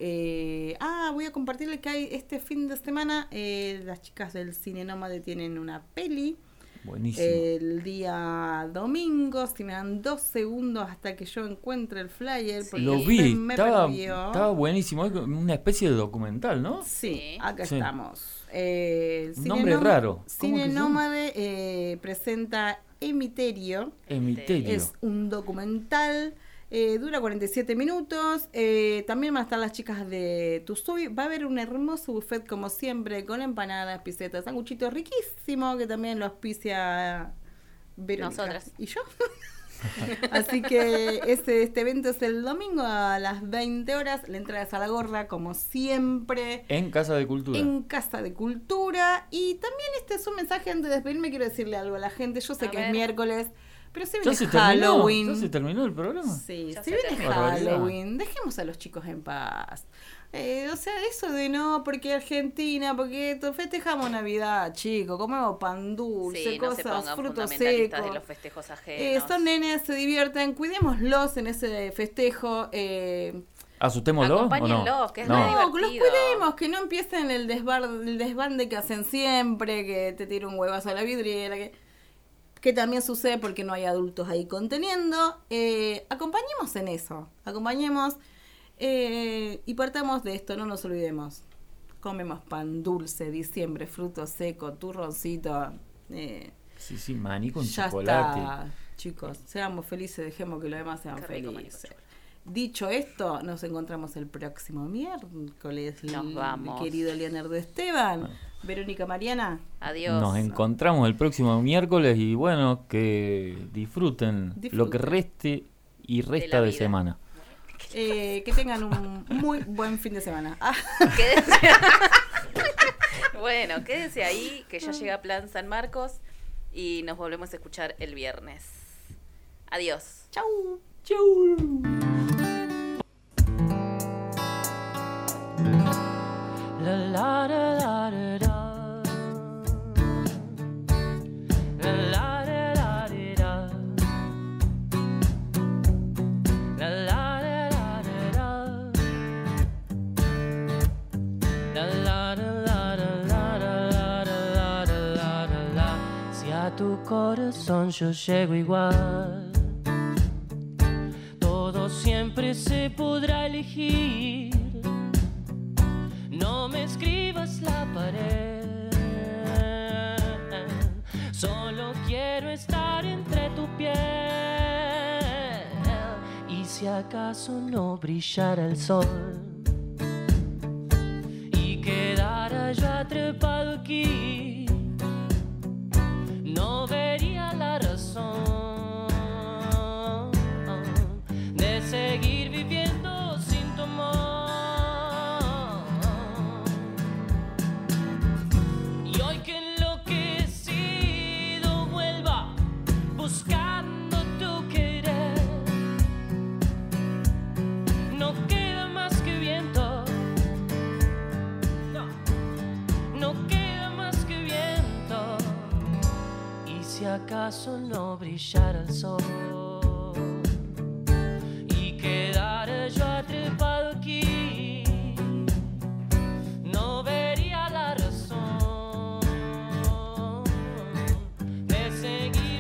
Voy a compartirles que hay este fin de semana, las chicas del Cine Nómade tienen una peli. Buenísimo. El día domingo, si me dan 2 segundos hasta que yo encuentre el flyer. Porque Lo vi, me estaba perdió. buenísimo, es una especie de documental, ¿no? Sí, acá Sí. estamos. Un nombre raro. ¿Cómo Cine que se llama? Nómade presenta Emiterio. Emiterio. Es un documental, dura 47 minutos. También van a estar las chicas de Tuzui. Va a haber un hermoso buffet, como siempre, con empanadas, pisetas, sanguchitos riquísimo, que también lo auspicia Verónica. Nosotras. ¿Y yo? Así que este evento es el domingo a las 20 horas. La entrada es a la gorra, como siempre. En Casa de Cultura. En Casa de Cultura. Y también este es un mensaje antes de despedirme. Quiero decirle algo a la gente. Yo sé A que ver. es miércoles, pero se ¿Ya viene se terminó? Halloween. ¿Ya se terminó el programa? Sí, Ya se se viene terminó. Halloween. Dejemos a los chicos en paz. O sea, eso de no, porque Argentina, porque festejamos Navidad, chicos, comemos pan dulce, Sí, no se cosas, pongan frutos fundamentalistas secos. de los festejos ajenos. Son nenes, se divierten, cuidémoslos en ese festejo. ¿Asustémoslo o no? Acompáñenlos, que es No. re No, que los divertido. cuidemos, que no empiecen el desbande que hacen siempre, que te tira un huevazo a la vidriera, que también sucede porque no hay adultos ahí conteniendo. Acompañemos en eso, acompañemos y partamos de esto, no nos olvidemos. Comemos pan dulce, diciembre, fruto seco, turroncito. Sí, maní con Ya chocolate. está, chicos, seamos felices, dejemos que los demás sean Qué rico, felices. Dicho esto, nos encontramos el próximo miércoles, Nos vamos. mi querido Leonardo Esteban. Verónica Mariana. Adiós. Nos encontramos el próximo miércoles y bueno, que disfruten. Lo que reste y resta de semana. Que tengan un muy buen fin de semana. Bueno, quédense ahí, que ya llega Plan San Marcos y nos volvemos a escuchar el viernes. Adiós. Chau. Chau. La la la la la la. La la la la la. La la la la la. La la la la la. Si a tu corazón yo llego igual, todo siempre se podrá elegir. No me escribas la pared, solo quiero estar entre tu piel. Y si acaso no brillara el sol y quedara yo atrapado aquí, no vería la razón de seguir viviendo sin tu amor. Buscando tu querer, no queda más que viento, no queda más que viento. Y si acaso no brillara el sol y quedara yo atrapado aquí, no vería la razón de seguir.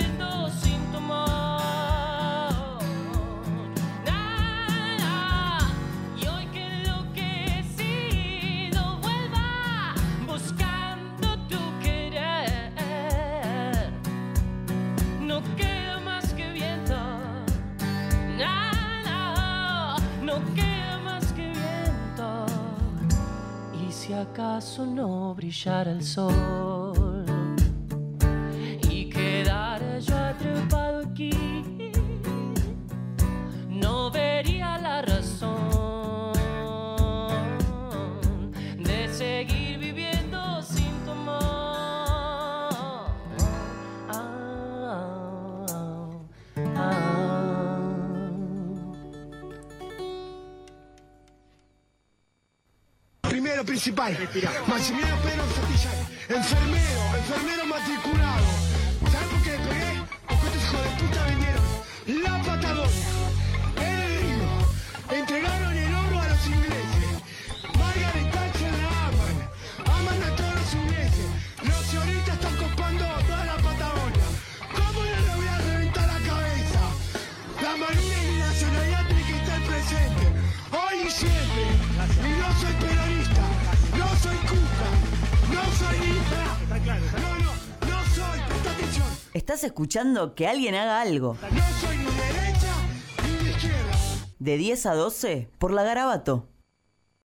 Si acaso no brillara el sol y quedara yo atrapado aquí, no vería la razón de seguir viviendo sin tu amor. Primero principal, Maximiliano Pedro Santillán, enfermero matriculado. ¿Sabes por qué le pegué? Porque estos hijos de puta vendieron la Patagonia, el río, entregaron el oro a los ingleses. Margaret Thatcher la aman a todos los ingleses. Los sionistas están copando toda la Patagonia. ¿Cómo no le voy a reventar la cabeza? La marina y la nacionalidad tiene que estar presente, hoy y siempre. Y no soy peronista, no soy Cuca, no soy ni no soy, presta atención. Estás escuchando Que Alguien Haga Algo. No soy ni derecha ni de izquierda. De 10 a 12 por La Garabato.